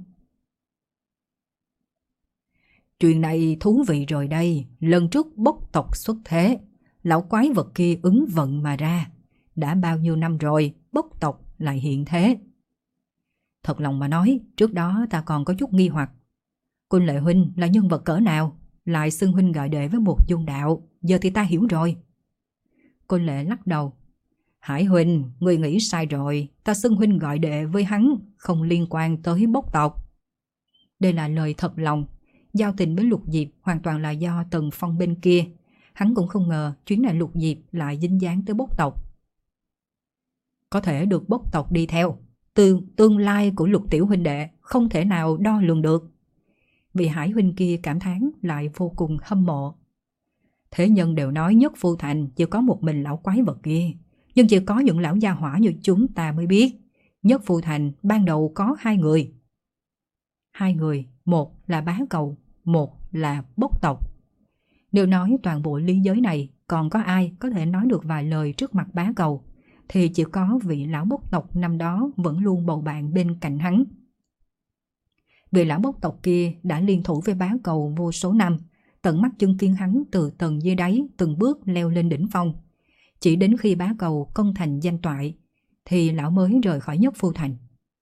Chuyện này thú vị rồi đây. Lần trước bốc tộc xuất thế, lão quái vật kia ứng vận mà ra. Đã bao nhiêu năm rồi, bốc tộc lại hiện thế. Thật lòng mà nói, trước đó ta còn có chút nghi hoặc. Côn Lệ huynh là nhân vật cỡ nào, lại xưng huynh gọi đệ với một dung đạo, giờ thì ta hiểu rồi. Côn Lệ lắc đầu. Hải huynh, ngươi nghĩ sai rồi, ta xưng huynh gọi đệ với hắn không liên quan tới bốc tộc. Đây là lời thật lòng. Giao tình với Lục Diệp hoàn toàn là do Tần Phong bên kia. Hắn cũng không ngờ chuyến này Lục Diệp lại dính dáng tới bốc tộc. Có thể được bốc tộc đi theo, từ tương lai của Lục tiểu huynh đệ không thể nào đo lường được. Vị Hải huynh kia cảm thán lại vô cùng hâm mộ. Thế nhân đều nói Nhất Phu Thành chỉ có một mình lão quái vật kia, nhưng chỉ có những lão gia hỏa như chúng ta mới biết Nhất Phu Thành ban đầu có hai người. Hai người, một là Bá Cầu, một là bốc tộc. Nếu nói toàn bộ lý giới này còn có ai có thể nói được vài lời trước mặt Bá Cầu, thì chỉ có vị lão bốc tộc năm đó vẫn luôn bầu bạn bên cạnh hắn. Vị lão bốc tộc kia đã liên thủ với Bá Cầu vô số năm, tận mắt chứng kiến hắn từ tầng dưới đáy từng bước leo lên đỉnh phong. Chỉ đến khi Bá Cầu công thành danh toại thì lão mới rời khỏi Nhất Phu Thành.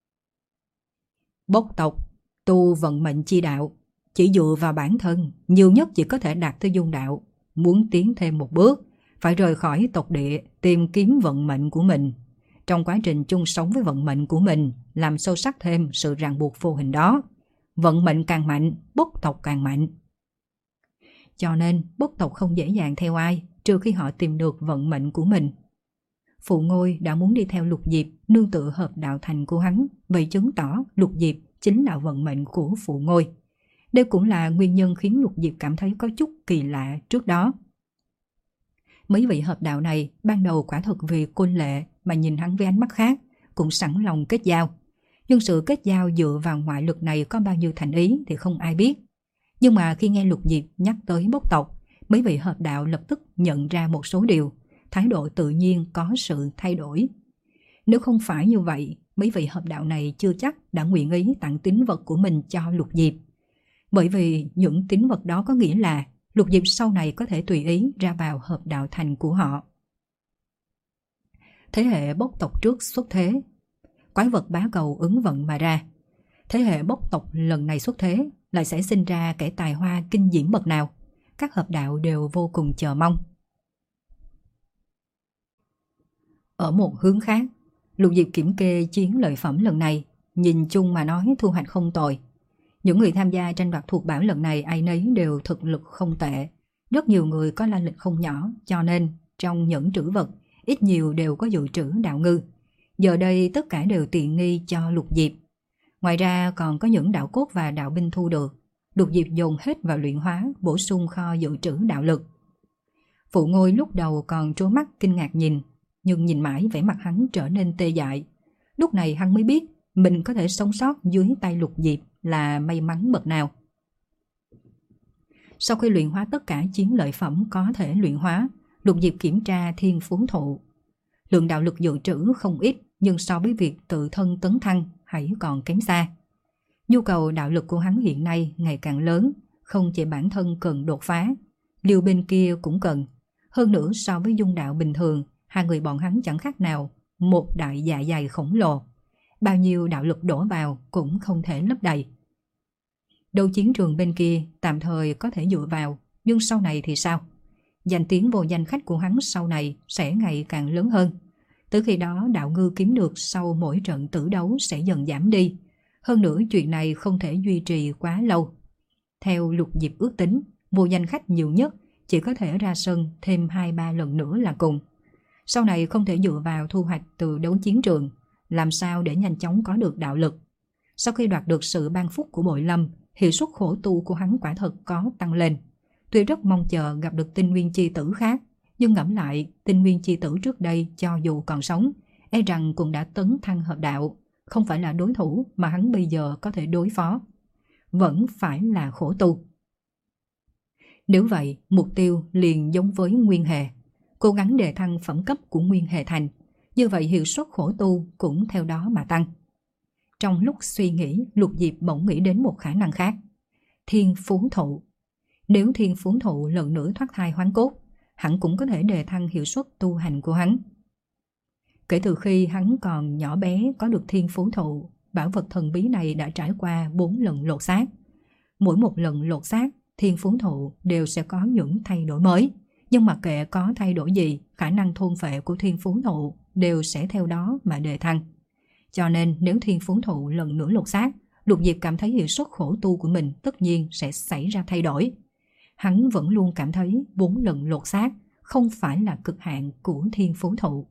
Bốc tộc tu vận mệnh chi đạo, chỉ dựa vào bản thân nhiều nhất chỉ có thể đạt tới dung đạo. Muốn tiến thêm một bước phải rời khỏi tộc địa, tìm kiếm vận mệnh của mình. Trong quá trình chung sống với vận mệnh của mình, làm sâu sắc thêm sự ràng buộc vô hình đó. Vận mệnh càng mạnh, bốc tộc càng mạnh. Cho nên bốc tộc không dễ dàng theo ai trừ khi họ tìm được vận mệnh của mình. Phụ Ngôi đã muốn đi theo Lục Diệp, nương tựa hợp đạo thành của hắn, vậy chứng tỏ Lục Diệp chính là vận mệnh của Phụ Ngôi. Đây cũng là nguyên nhân khiến Lục Diệp cảm thấy có chút kỳ lạ trước đó. Mấy vị hợp đạo này ban đầu quả thực vì Côn Lệ mà nhìn hắn với ánh mắt khác, cũng sẵn lòng kết giao. Nhưng sự kết giao dựa vào ngoại lực này có bao nhiêu thành ý thì không ai biết. Nhưng mà khi nghe Lục Diệp nhắc tới bốc tộc, mấy vị hợp đạo lập tức nhận ra một số điều. thái độ tự nhiên có sự thay đổi. Nếu không phải như vậy, mấy vị hợp đạo này chưa chắc đã nguyện ý tặng tín vật của mình cho Lục Diệp. Bởi vì những tín vật đó có nghĩa là Lục Diệp sau này có thể tùy ý ra vào hợp đạo thành của họ. Thế hệ bốc tộc trước xuất thế, quái vật bá cầu ứng vận mà ra. Thế hệ bốc tộc lần này xuất thế lại sẽ sinh ra kẻ tài hoa kinh diễm bậc nào? Các hợp đạo đều vô cùng chờ mong. Ở một hướng khác, Lục Diệp kiểm kê chiến lợi phẩm lần này, nhìn chung mà nói thu hoạch không tồi. Những người tham gia tranh đoạt thuộc bảo lần này ai nấy đều thực lực không tệ. Rất nhiều người có la lịch không nhỏ, cho nên trong những trữ vật, ít nhiều đều có dự trữ đạo ngư. Giờ đây tất cả đều tiện nghi cho Lục Diệp. Ngoài ra còn có những đạo cốt và đạo binh thu được. Lục Diệp dồn hết vào luyện hóa, bổ sung kho dự trữ đạo lực. Phụ Ngôi lúc đầu còn trố mắt kinh ngạc nhìn, nhưng nhìn mãi vẻ mặt hắn trở nên tê dại. Lúc này hắn mới biết mình có thể sống sót dưới tay Lục Diệp là may mắn bậc nào. Sau khi luyện hóa tất cả chiến lợi phẩm có thể luyện hóa, Lục Diệp kiểm tra thiên phú thụ. Lượng đạo lực dự trữ không ít, nhưng so với việc tự thân tấn thăng hãy còn kém xa. Nhu cầu đạo lực của hắn hiện nay ngày càng lớn, không chỉ bản thân cần đột phá, liều bên kia cũng cần. Hơn nữa so với dung đạo bình thường, hai người bọn hắn chẳng khác nào một đại dạ dày khổng lồ. Bao nhiêu đạo lực đổ vào cũng không thể lấp đầy. Đấu chiến trường bên kia tạm thời có thể dựa vào, nhưng sau này thì sao? Danh tiếng vô danh khách của hắn sau này sẽ ngày càng lớn hơn. Từ khi đó đạo ngư kiếm được sau mỗi trận tử đấu sẽ dần giảm đi. Hơn nữa chuyện này không thể duy trì quá lâu. Theo Lục Diệp ước tính, vô danh khách nhiều nhất chỉ có thể ra sân thêm hai ba lần nữa là cùng. Sau này không thể dựa vào thu hoạch từ đấu chiến trường, làm sao để nhanh chóng có được đạo lực. Sau khi đoạt được sự ban phúc của Bội Lâm, hiệu suất khổ tu của hắn quả thật có tăng lên. Tuy rất mong chờ gặp được tinh nguyên chi tử khác, nhưng ngẫm lại tinh nguyên chi tử trước đây cho dù còn sống, e rằng cũng đã tấn thăng hợp đạo, không phải là đối thủ mà hắn bây giờ có thể đối phó. Vẫn phải là khổ tu. Nếu vậy, mục tiêu liền giống với Nguyên Hề, cố gắng đề thăng phẩm cấp của Nguyên Hề Thành, như vậy hiệu suất khổ tu cũng theo đó mà tăng. Trong lúc suy nghĩ, Lục Diệp bỗng nghĩ đến một khả năng khác. Thiên phú thụ. Nếu thiên phú thụ lần nữa thoát thai hoán cốt, hắn cũng có thể đề thăng hiệu suất tu hành của hắn. Kể từ khi hắn còn nhỏ bé có được thiên phú thụ, bảo vật thần bí này đã trải qua bốn lần lột xác. Mỗi một lần lột xác, thiên phú thụ đều sẽ có những thay đổi mới. Nhưng mặc kệ có thay đổi gì, khả năng thôn phệ của thiên phú thụ đều sẽ theo đó mà đề thăng. Cho nên nếu thiên phú thụ lần nữa lột xác, Lục Diệp cảm thấy hiệu suất khổ tu của mình tất nhiên sẽ xảy ra thay đổi. Hắn vẫn luôn cảm thấy bốn lần lột xác không phải là cực hạn của thiên phú thụ.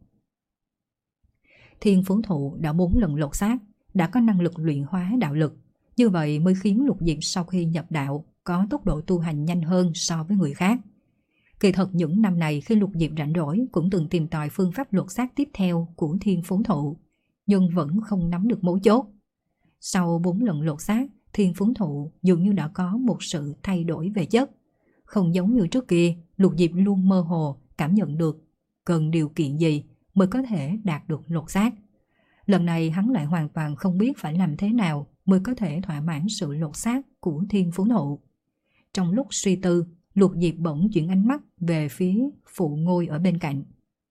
Thiên phú thụ đã bốn lần lột xác, đã có năng lực luyện hóa đạo lực. Như vậy mới khiến Lục Diệp sau khi nhập đạo có tốc độ tu hành nhanh hơn so với người khác. Kỳ thật những năm này khi Lục Diệp rảnh rỗi cũng từng tìm tòi phương pháp lột xác tiếp theo của thiên phú thụ, nhưng vẫn không nắm được mấu chốt. Sau bốn lần lột xác, thiên phú thụ dường như đã có một sự thay đổi về chất. Không giống như trước kia, Lục Diệp luôn mơ hồ cảm nhận được cần điều kiện gì mới có thể đạt được lột xác. Lần này hắn lại hoàn toàn không biết phải làm thế nào mới có thể thỏa mãn sự lột xác của thiên phú thụ. Trong lúc suy tư, Lục Diệp bỗng chuyển ánh mắt về phía Phụ Ngôi ở bên cạnh.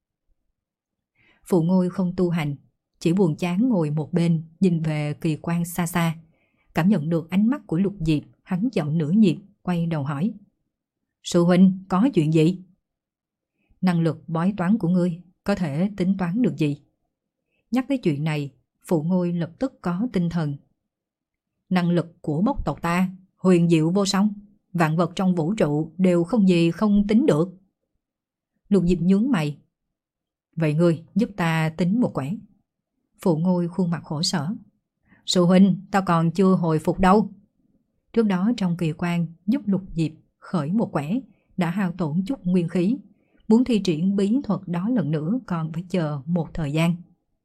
Phụ Ngôi không tu hành, chỉ buồn chán ngồi một bên nhìn về kỳ quan xa xa. Cảm nhận được ánh mắt của Lục Diệp, hắn chậm nửa nhịp, quay đầu hỏi. Sư huynh, có chuyện gì? Năng lực bói toán của ngươi có thể tính toán được gì? Nhắc tới chuyện này, Phụ Ngôi lập tức có tinh thần. Năng lực của bốc tộc ta huyền diệu vô song, vạn vật trong vũ trụ đều không gì không tính được. Lục Diệp nhướng mày. Vậy ngươi giúp ta tính một quẻ. Phụ Ngôi khuôn mặt khổ sở. Sư huynh, tao còn chưa hồi phục đâu. Trước đó trong kỳ quan giúp Lục Diệp khởi một quẻ đã hao tổn chút nguyên khí. Muốn thi triển bí thuật đó lần nữa còn phải chờ một thời gian.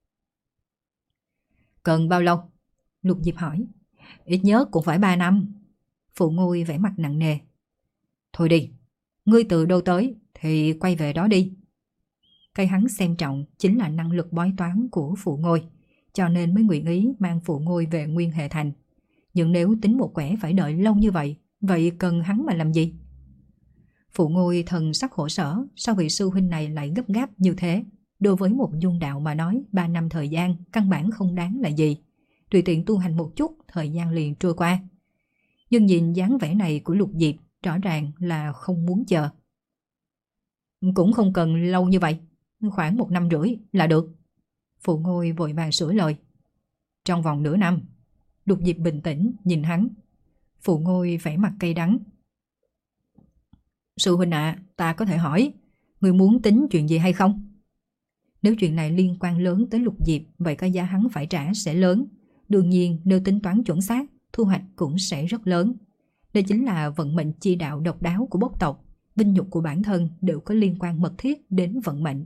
Cần bao lâu? Lục Diệp hỏi. Ít nhất cũng phải ba năm. Phụ Ngôi vẻ mặt nặng nề. Thôi đi, ngươi từ đâu tới thì quay về đó đi. Cái hắn xem trọng chính là năng lực bói toán của Phụ Ngôi, cho nên mới nguyện ý mang Phụ Ngôi về Nguyên Hệ Thành. Nhưng nếu tính một quẻ phải đợi lâu như vậy, vậy cần hắn mà làm gì? Phụ Ngôi thần sắc khổ sở, sao vị sư huynh này lại gấp gáp như thế? Đối với một dung đạo mà nói, ba năm thời gian căn bản không đáng là gì. Tùy tiện tu hành một chút, thời gian liền trôi qua. Nhưng nhìn dáng vẻ này của Lục Diệp, rõ ràng là không muốn chờ. Cũng không cần lâu như vậy, khoảng một năm rưỡi là được. Phụ Ngôi vội vàng sửa lời. Trong vòng nửa năm. Lục Diệp bình tĩnh nhìn hắn. Phụ Ngôi vẻ mặt cay đắng. Sư huynh ạ, à, ta có thể hỏi, người muốn tính chuyện gì hay không? Nếu chuyện này liên quan lớn tới Lục Diệp, vậy cái giá hắn phải trả sẽ lớn. Đương nhiên, nếu tính toán chuẩn xác, thu hoạch cũng sẽ rất lớn. Đây chính là vận mệnh chi đạo độc đáo của bốc tộc. Vinh nhục của bản thân đều có liên quan mật thiết đến vận mệnh.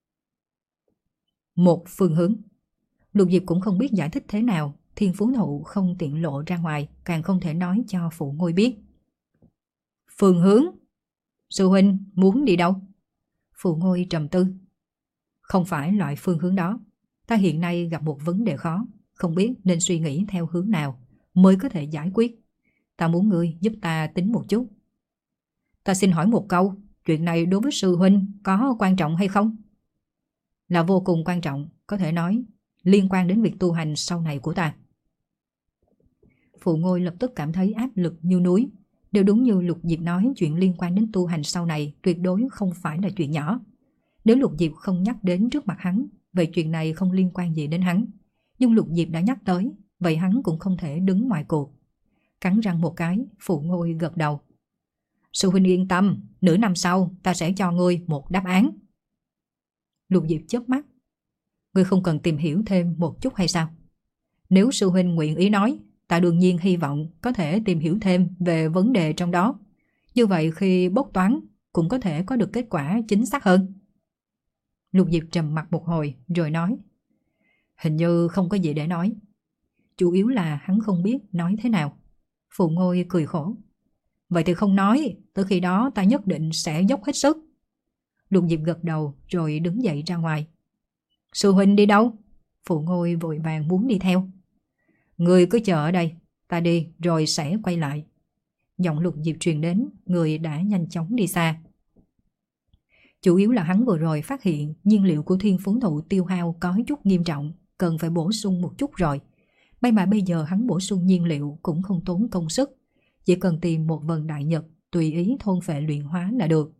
Một phương hướng. Lục Diệp cũng không biết giải thích thế nào. Thiên Phú Thụ không tiện lộ ra ngoài, càng không thể nói cho Phụ Ngôi biết. Phương hướng? Sư huynh muốn đi đâu? Phụ Ngôi trầm tư. Không phải loại phương hướng đó. Ta hiện nay gặp một vấn đề khó, không biết nên suy nghĩ theo hướng nào mới có thể giải quyết. Ta muốn ngươi giúp ta tính một chút. Ta xin hỏi một câu, chuyện này đối với sư huynh có quan trọng hay không? Là vô cùng quan trọng, có thể nói liên quan đến việc tu hành sau này của ta. Phụ Ngôi lập tức cảm thấy áp lực như núi. Đều đúng như Lục Diệp nói, chuyện liên quan đến tu hành sau này tuyệt đối không phải là chuyện nhỏ. Nếu Lục Diệp không nhắc đến trước mặt hắn, vậy chuyện này không liên quan gì đến hắn. Nhưng Lục Diệp đã nhắc tới, vậy hắn cũng không thể đứng ngoài cuộc. Cắn răng một cái, Phụ Ngôi gật đầu. Sư huynh yên tâm, nửa năm sau ta sẽ cho ngươi một đáp án. Lục Diệp chớp mắt. Ngươi không cần tìm hiểu thêm một chút hay sao? Nếu sư huynh nguyện ý nói, ta đương nhiên hy vọng có thể tìm hiểu thêm về vấn đề trong đó. Như vậy khi bốc toán cũng có thể có được kết quả chính xác hơn. Lục Diệp trầm mặt một hồi rồi nói. Hình như không có gì để nói. Chủ yếu là hắn không biết nói thế nào. Phụ Ngôi cười khổ. Vậy thì không nói, tới khi đó ta nhất định sẽ dốc hết sức. Lục Diệp gật đầu rồi đứng dậy ra ngoài. Sư huynh đi đâu? Phụ Ngôi vội vàng muốn đi theo. Người cứ chờ ở đây, ta đi rồi sẽ quay lại. Giọng Lục Diệp truyền đến, người đã nhanh chóng đi xa. Chủ yếu là hắn vừa rồi phát hiện nhiên liệu của Thiên Phú Thụ tiêu hao có chút nghiêm trọng, cần phải bổ sung một chút rồi. May mà bây giờ hắn bổ sung nhiên liệu cũng không tốn công sức, chỉ cần tìm một vần đại nhật tùy ý thôn phệ luyện hóa là được.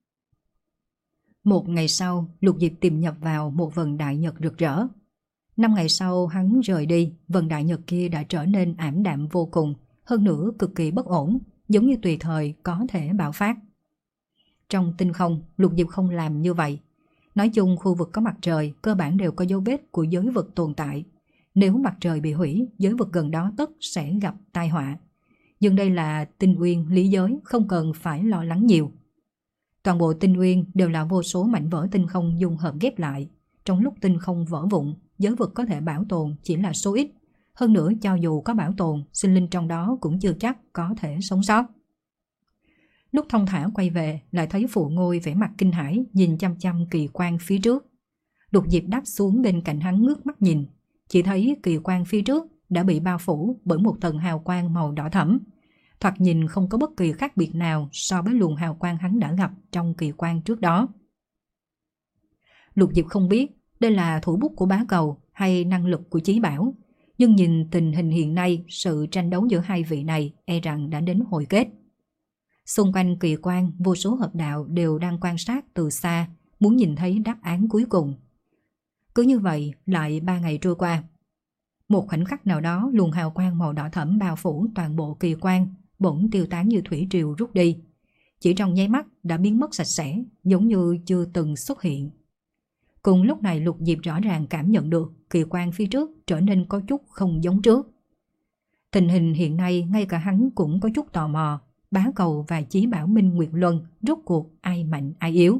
Một ngày sau, Lục Diệp tìm nhập vào một vần đại nhật rực rỡ. Năm ngày sau hắn rời đi, vần đại nhật kia đã trở nên ảm đạm vô cùng, hơn nữa cực kỳ bất ổn, giống như tùy thời có thể bạo phát. Trong tinh không, Lục Diệp không làm như vậy. Nói chung khu vực có mặt trời cơ bản đều có dấu vết của giới vực tồn tại. Nếu mặt trời bị hủy, giới vực gần đó tất sẽ gặp tai họa. Nhưng đây là tinh uyên lý giới, không cần phải lo lắng nhiều. Toàn bộ tinh uyên đều là vô số mảnh vỡ tinh không dung hợp ghép lại. Trong lúc tinh không vỡ vụn, giới vực có thể bảo tồn chỉ là số ít. Hơn nữa cho dù có bảo tồn, sinh linh trong đó cũng chưa chắc có thể sống sót. Lúc thông thả quay về, lại thấy Phụ Ngôi vẻ mặt kinh hãi nhìn chăm chăm kỳ quan phía trước. Lục Diệp đáp xuống bên cạnh hắn ngước mắt nhìn, chỉ thấy kỳ quan phía trước đã bị bao phủ bởi một tầng hào quang màu đỏ thẫm. Thoạt nhìn không có bất kỳ khác biệt nào so với luồng hào quang hắn đã gặp trong kỳ quan trước đó. Lục Diệp không biết đây là thủ bút của bá cầu hay năng lực của Chí Bảo, nhưng nhìn tình hình hiện nay, sự tranh đấu giữa hai vị này e rằng đã đến hồi kết. Xung quanh kỳ quan, vô số hợp đạo đều đang quan sát từ xa, muốn nhìn thấy đáp án cuối cùng. Cứ như vậy, lại ba ngày trôi qua. Một khoảnh khắc nào đó, luồng hào quang màu đỏ thẫm bao phủ toàn bộ kỳ quan, bỗng tiêu tán như thủy triều rút đi. Chỉ trong nháy mắt đã biến mất sạch sẽ, giống như chưa từng xuất hiện. Cùng lúc này Lục Diệp rõ ràng cảm nhận được kỳ quan phía trước trở nên có chút không giống trước. Tình hình hiện nay ngay cả hắn cũng có chút tò mò, bá cầu và Chí Bảo Minh Nguyệt Luân rốt cuộc ai mạnh ai yếu.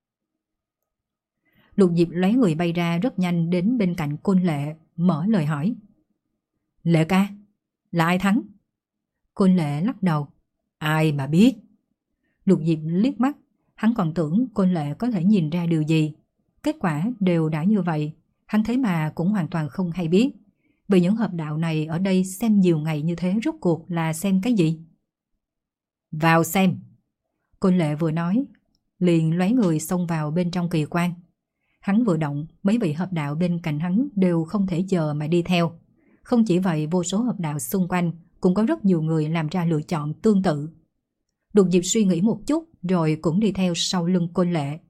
Lục Diệp lấy người bay ra rất nhanh đến bên cạnh Côn Lệ, mở lời hỏi. Lệ ca, là ai thắng? Côn Lệ lắc đầu. Ai mà biết. Lục Diệp liếc mắt, hắn còn tưởng Côn Lệ có thể nhìn ra điều gì. Kết quả đều đã như vậy, hắn thế mà cũng hoàn toàn không hay biết. Vì những hợp đạo này ở đây xem nhiều ngày như thế rốt cuộc là xem cái gì? Vào xem. Côn Lệ vừa nói, liền lóe người xông vào bên trong kỳ quan. Hắn vừa động, mấy vị hợp đạo bên cạnh hắn đều không thể chờ mà đi theo. Không chỉ vậy, vô số hợp đạo xung quanh cũng có rất nhiều người làm ra lựa chọn tương tự. Lục Diệp suy nghĩ một chút rồi cũng đi theo sau lưng Côn Lệ.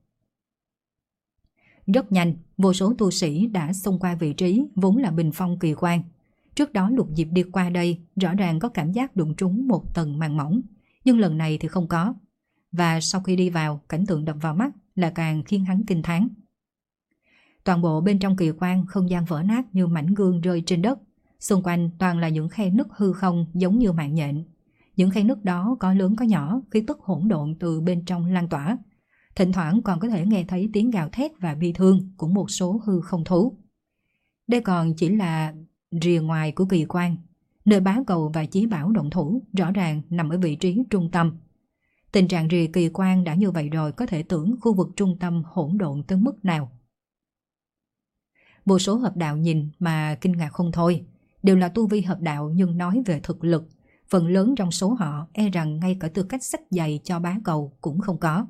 Rất nhanh, vô số tu sĩ đã xông qua vị trí vốn là bình phong kỳ quan. Trước đó Lục Diệp đi qua đây rõ ràng có cảm giác đụng trúng một tầng màng mỏng, nhưng lần này thì không có. Và sau khi đi vào, cảnh tượng đập vào mắt là càng khiến hắn kinh thán. Toàn bộ bên trong kỳ quan không gian vỡ nát như mảnh gương rơi trên đất. Xung quanh toàn là những khe nứt hư không giống như mạng nhện. Những khe nứt đó có lớn có nhỏ, khí tức hỗn độn từ bên trong lan tỏa. Thỉnh thoảng còn có thể nghe thấy tiếng gào thét và bi thương của một số hư không thú. Đây còn chỉ là rìa ngoài của kỳ quan, nơi Bá Cầu và Chí Bảo động thủ rõ ràng nằm ở vị trí trung tâm. Tình trạng rìa kỳ quan đã như vậy rồi, có thể tưởng khu vực trung tâm hỗn độn tới mức nào. Vô số hợp đạo nhìn mà kinh ngạc không thôi, đều là tu vi hợp đạo nhưng nói về thực lực, phần lớn trong số họ e rằng ngay cả tư cách xách giày cho Bá Cầu cũng không có.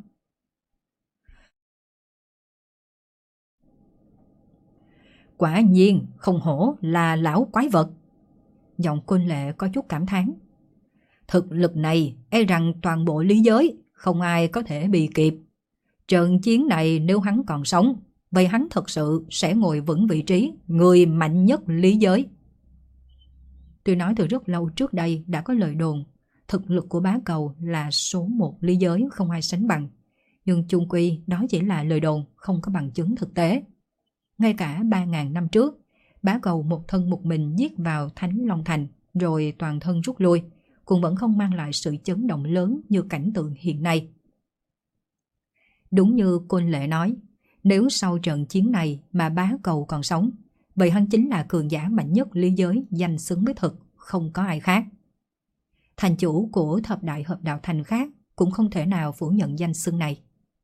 Quả nhiên không hổ là lão quái vật. Giọng Côn Lệ có chút cảm thán. Thực lực này e rằng toàn bộ lý giới không ai có thể bị kịp. Trận chiến này nếu hắn còn sống, vậy hắn thật sự sẽ ngồi vững vị trí người mạnh nhất lý giới. Tuy nói từ rất lâu trước đây đã có lời đồn thực lực của Bá Cầu là số một lý giới không ai sánh bằng, nhưng chung quy đó chỉ là lời đồn, không có bằng chứng thực tế. Ngay cả ba ngàn năm trước, Bá Cầu một thân một mình giết vào Thánh Long Thành rồi toàn thân rút lui, cũng vẫn không mang lại sự chấn động lớn như cảnh tượng hiện nay. Đúng như Côn Lệ nói, nếu sau trận chiến này mà Bá Cầu còn sống, vậy hắn chính là cường giả mạnh nhất lý giới, danh xứng với thực, không có ai khác. Thành chủ của thập đại hợp đạo thành khác cũng không thể nào phủ nhận danh xưng này.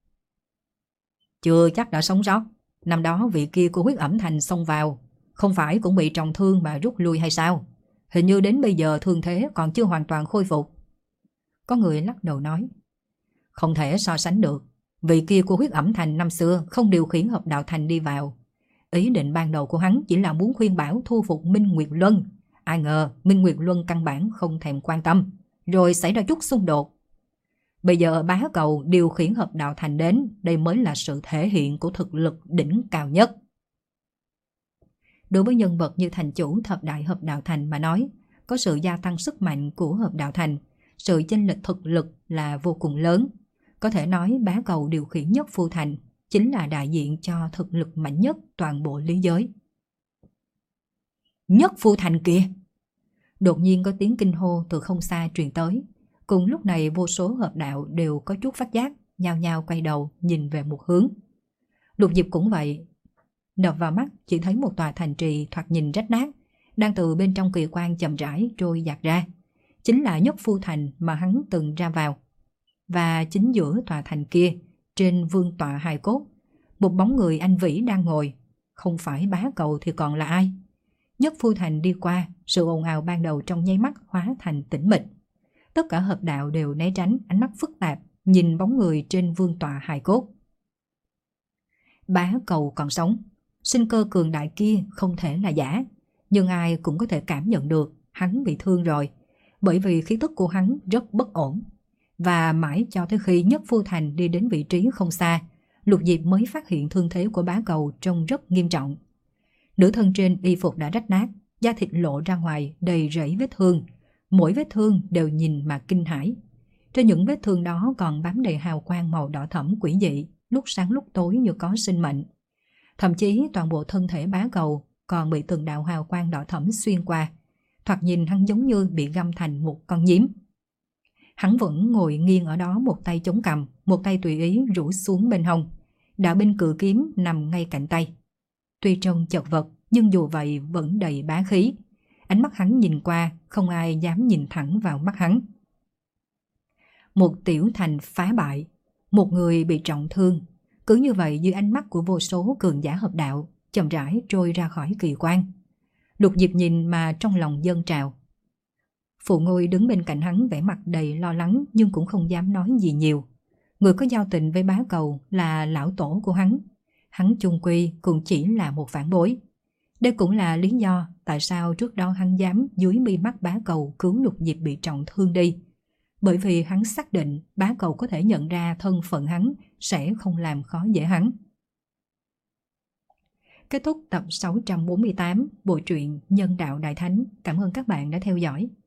Chưa chắc đã sống sót. Năm đó vị kia của Huyết Ẩm Thành xông vào, không phải cũng bị trọng thương mà rút lui hay sao? Hình như đến bây giờ thương thế còn chưa hoàn toàn khôi phục. Có người lắc đầu nói. Không thể so sánh được. Vị kia của Huyết Ẩm Thành năm xưa không điều khiển hợp đạo thành đi vào. Ý định ban đầu của hắn chỉ là muốn khuyên bảo thu phục Minh Nguyệt Luân. Ai ngờ Minh Nguyệt Luân căn bản không thèm quan tâm, rồi xảy ra chút xung đột. Bây giờ Bá Cầu điều khiển hợp đạo thành đến, đây mới là sự thể hiện của thực lực đỉnh cao nhất. Đối với nhân vật như thành chủ thập đại hợp đạo thành mà nói, có sự gia tăng sức mạnh của hợp đạo thành, sự chênh lệch thực lực là vô cùng lớn. Có thể nói Bá Cầu điều khiển Nhất Phu Thành chính là đại diện cho thực lực mạnh nhất toàn bộ lý giới. Nhất Phu Thành kìa! Đột nhiên có tiếng kinh hô từ không xa truyền tới. Cùng lúc này vô số hợp đạo đều có chút phát giác, nhao nhao quay đầu nhìn về một hướng. Lục Diệp cũng vậy. Đập vào mắt chỉ thấy một tòa thành trì thoạt nhìn rách nát, đang từ bên trong kỳ quan chậm rãi trôi dạt ra. Chính là Nhất Phu Thành mà hắn từng ra vào. Và chính giữa tòa thành kia, trên vương tọa hài cốt, một bóng người anh vĩ đang ngồi. Không phải Bá Cầu thì còn là ai? Nhất Phu Thành đi qua, sự ồn ào ban đầu trong nháy mắt hóa thành tĩnh mịch. Tất cả hợp đạo đều né tránh, ánh mắt phức tạp nhìn bóng người trên vương tọa hài cốt. Bá Cầu còn sống, sinh cơ cường đại kia không thể là giả, nhưng ai cũng có thể cảm nhận được hắn bị thương rồi, bởi vì khí tức của hắn rất bất ổn. Và mãi cho tới khi Nhất Phu Thành đi đến vị trí không xa, Lục Diệp mới phát hiện thương thế của Bá Cầu trông rất nghiêm trọng. Nửa thân trên y phục đã rách nát, da thịt lộ ra ngoài đầy rẫy vết thương, mỗi vết thương đều nhìn mà kinh hãi. Trên những vết thương đó còn bám đầy hào quang màu đỏ thẫm quỷ dị, lúc sáng lúc tối như có sinh mệnh. Thậm chí toàn bộ thân thể Bá Cầu còn bị từng đạo hào quang đỏ thẫm xuyên qua, thoạt nhìn hắn giống như bị găm thành một con nhím. Hắn vẫn ngồi nghiêng ở đó, một tay chống cằm, một tay tùy ý rũ xuống bên hông. Đạo binh cự kiếm nằm ngay cạnh tay. Tuy trông chật vật, nhưng dù vậy vẫn đầy bá khí. Ánh mắt hắn nhìn qua, không ai dám nhìn thẳng vào mắt hắn. Một tiểu thành phá bại, một người bị trọng thương, Cứ như vậy, dưới ánh mắt của vô số cường giả hợp đạo, chậm rãi trôi ra khỏi kỳ quan. Lục Diệp nhìn mà trong lòng dâng trào. Phụ Ngôi đứng bên cạnh hắn vẻ mặt đầy lo lắng nhưng cũng không dám nói gì nhiều. Người có giao tình với bá cầu là lão tổ của hắn. Hắn chung quy cũng chỉ là một phản bối. Đây cũng là lý do tại sao trước đó hắn dám dưới mi mắt bá cầu cứu Lục Diệp bị trọng thương đi. Bởi vì hắn xác định bá cầu có thể nhận ra thân phận hắn sẽ không làm khó dễ hắn. Kết thúc tập sáu trăm bốn mươi tám bộ truyện Nhân Đạo Đại Thánh. Cảm ơn các bạn đã theo dõi.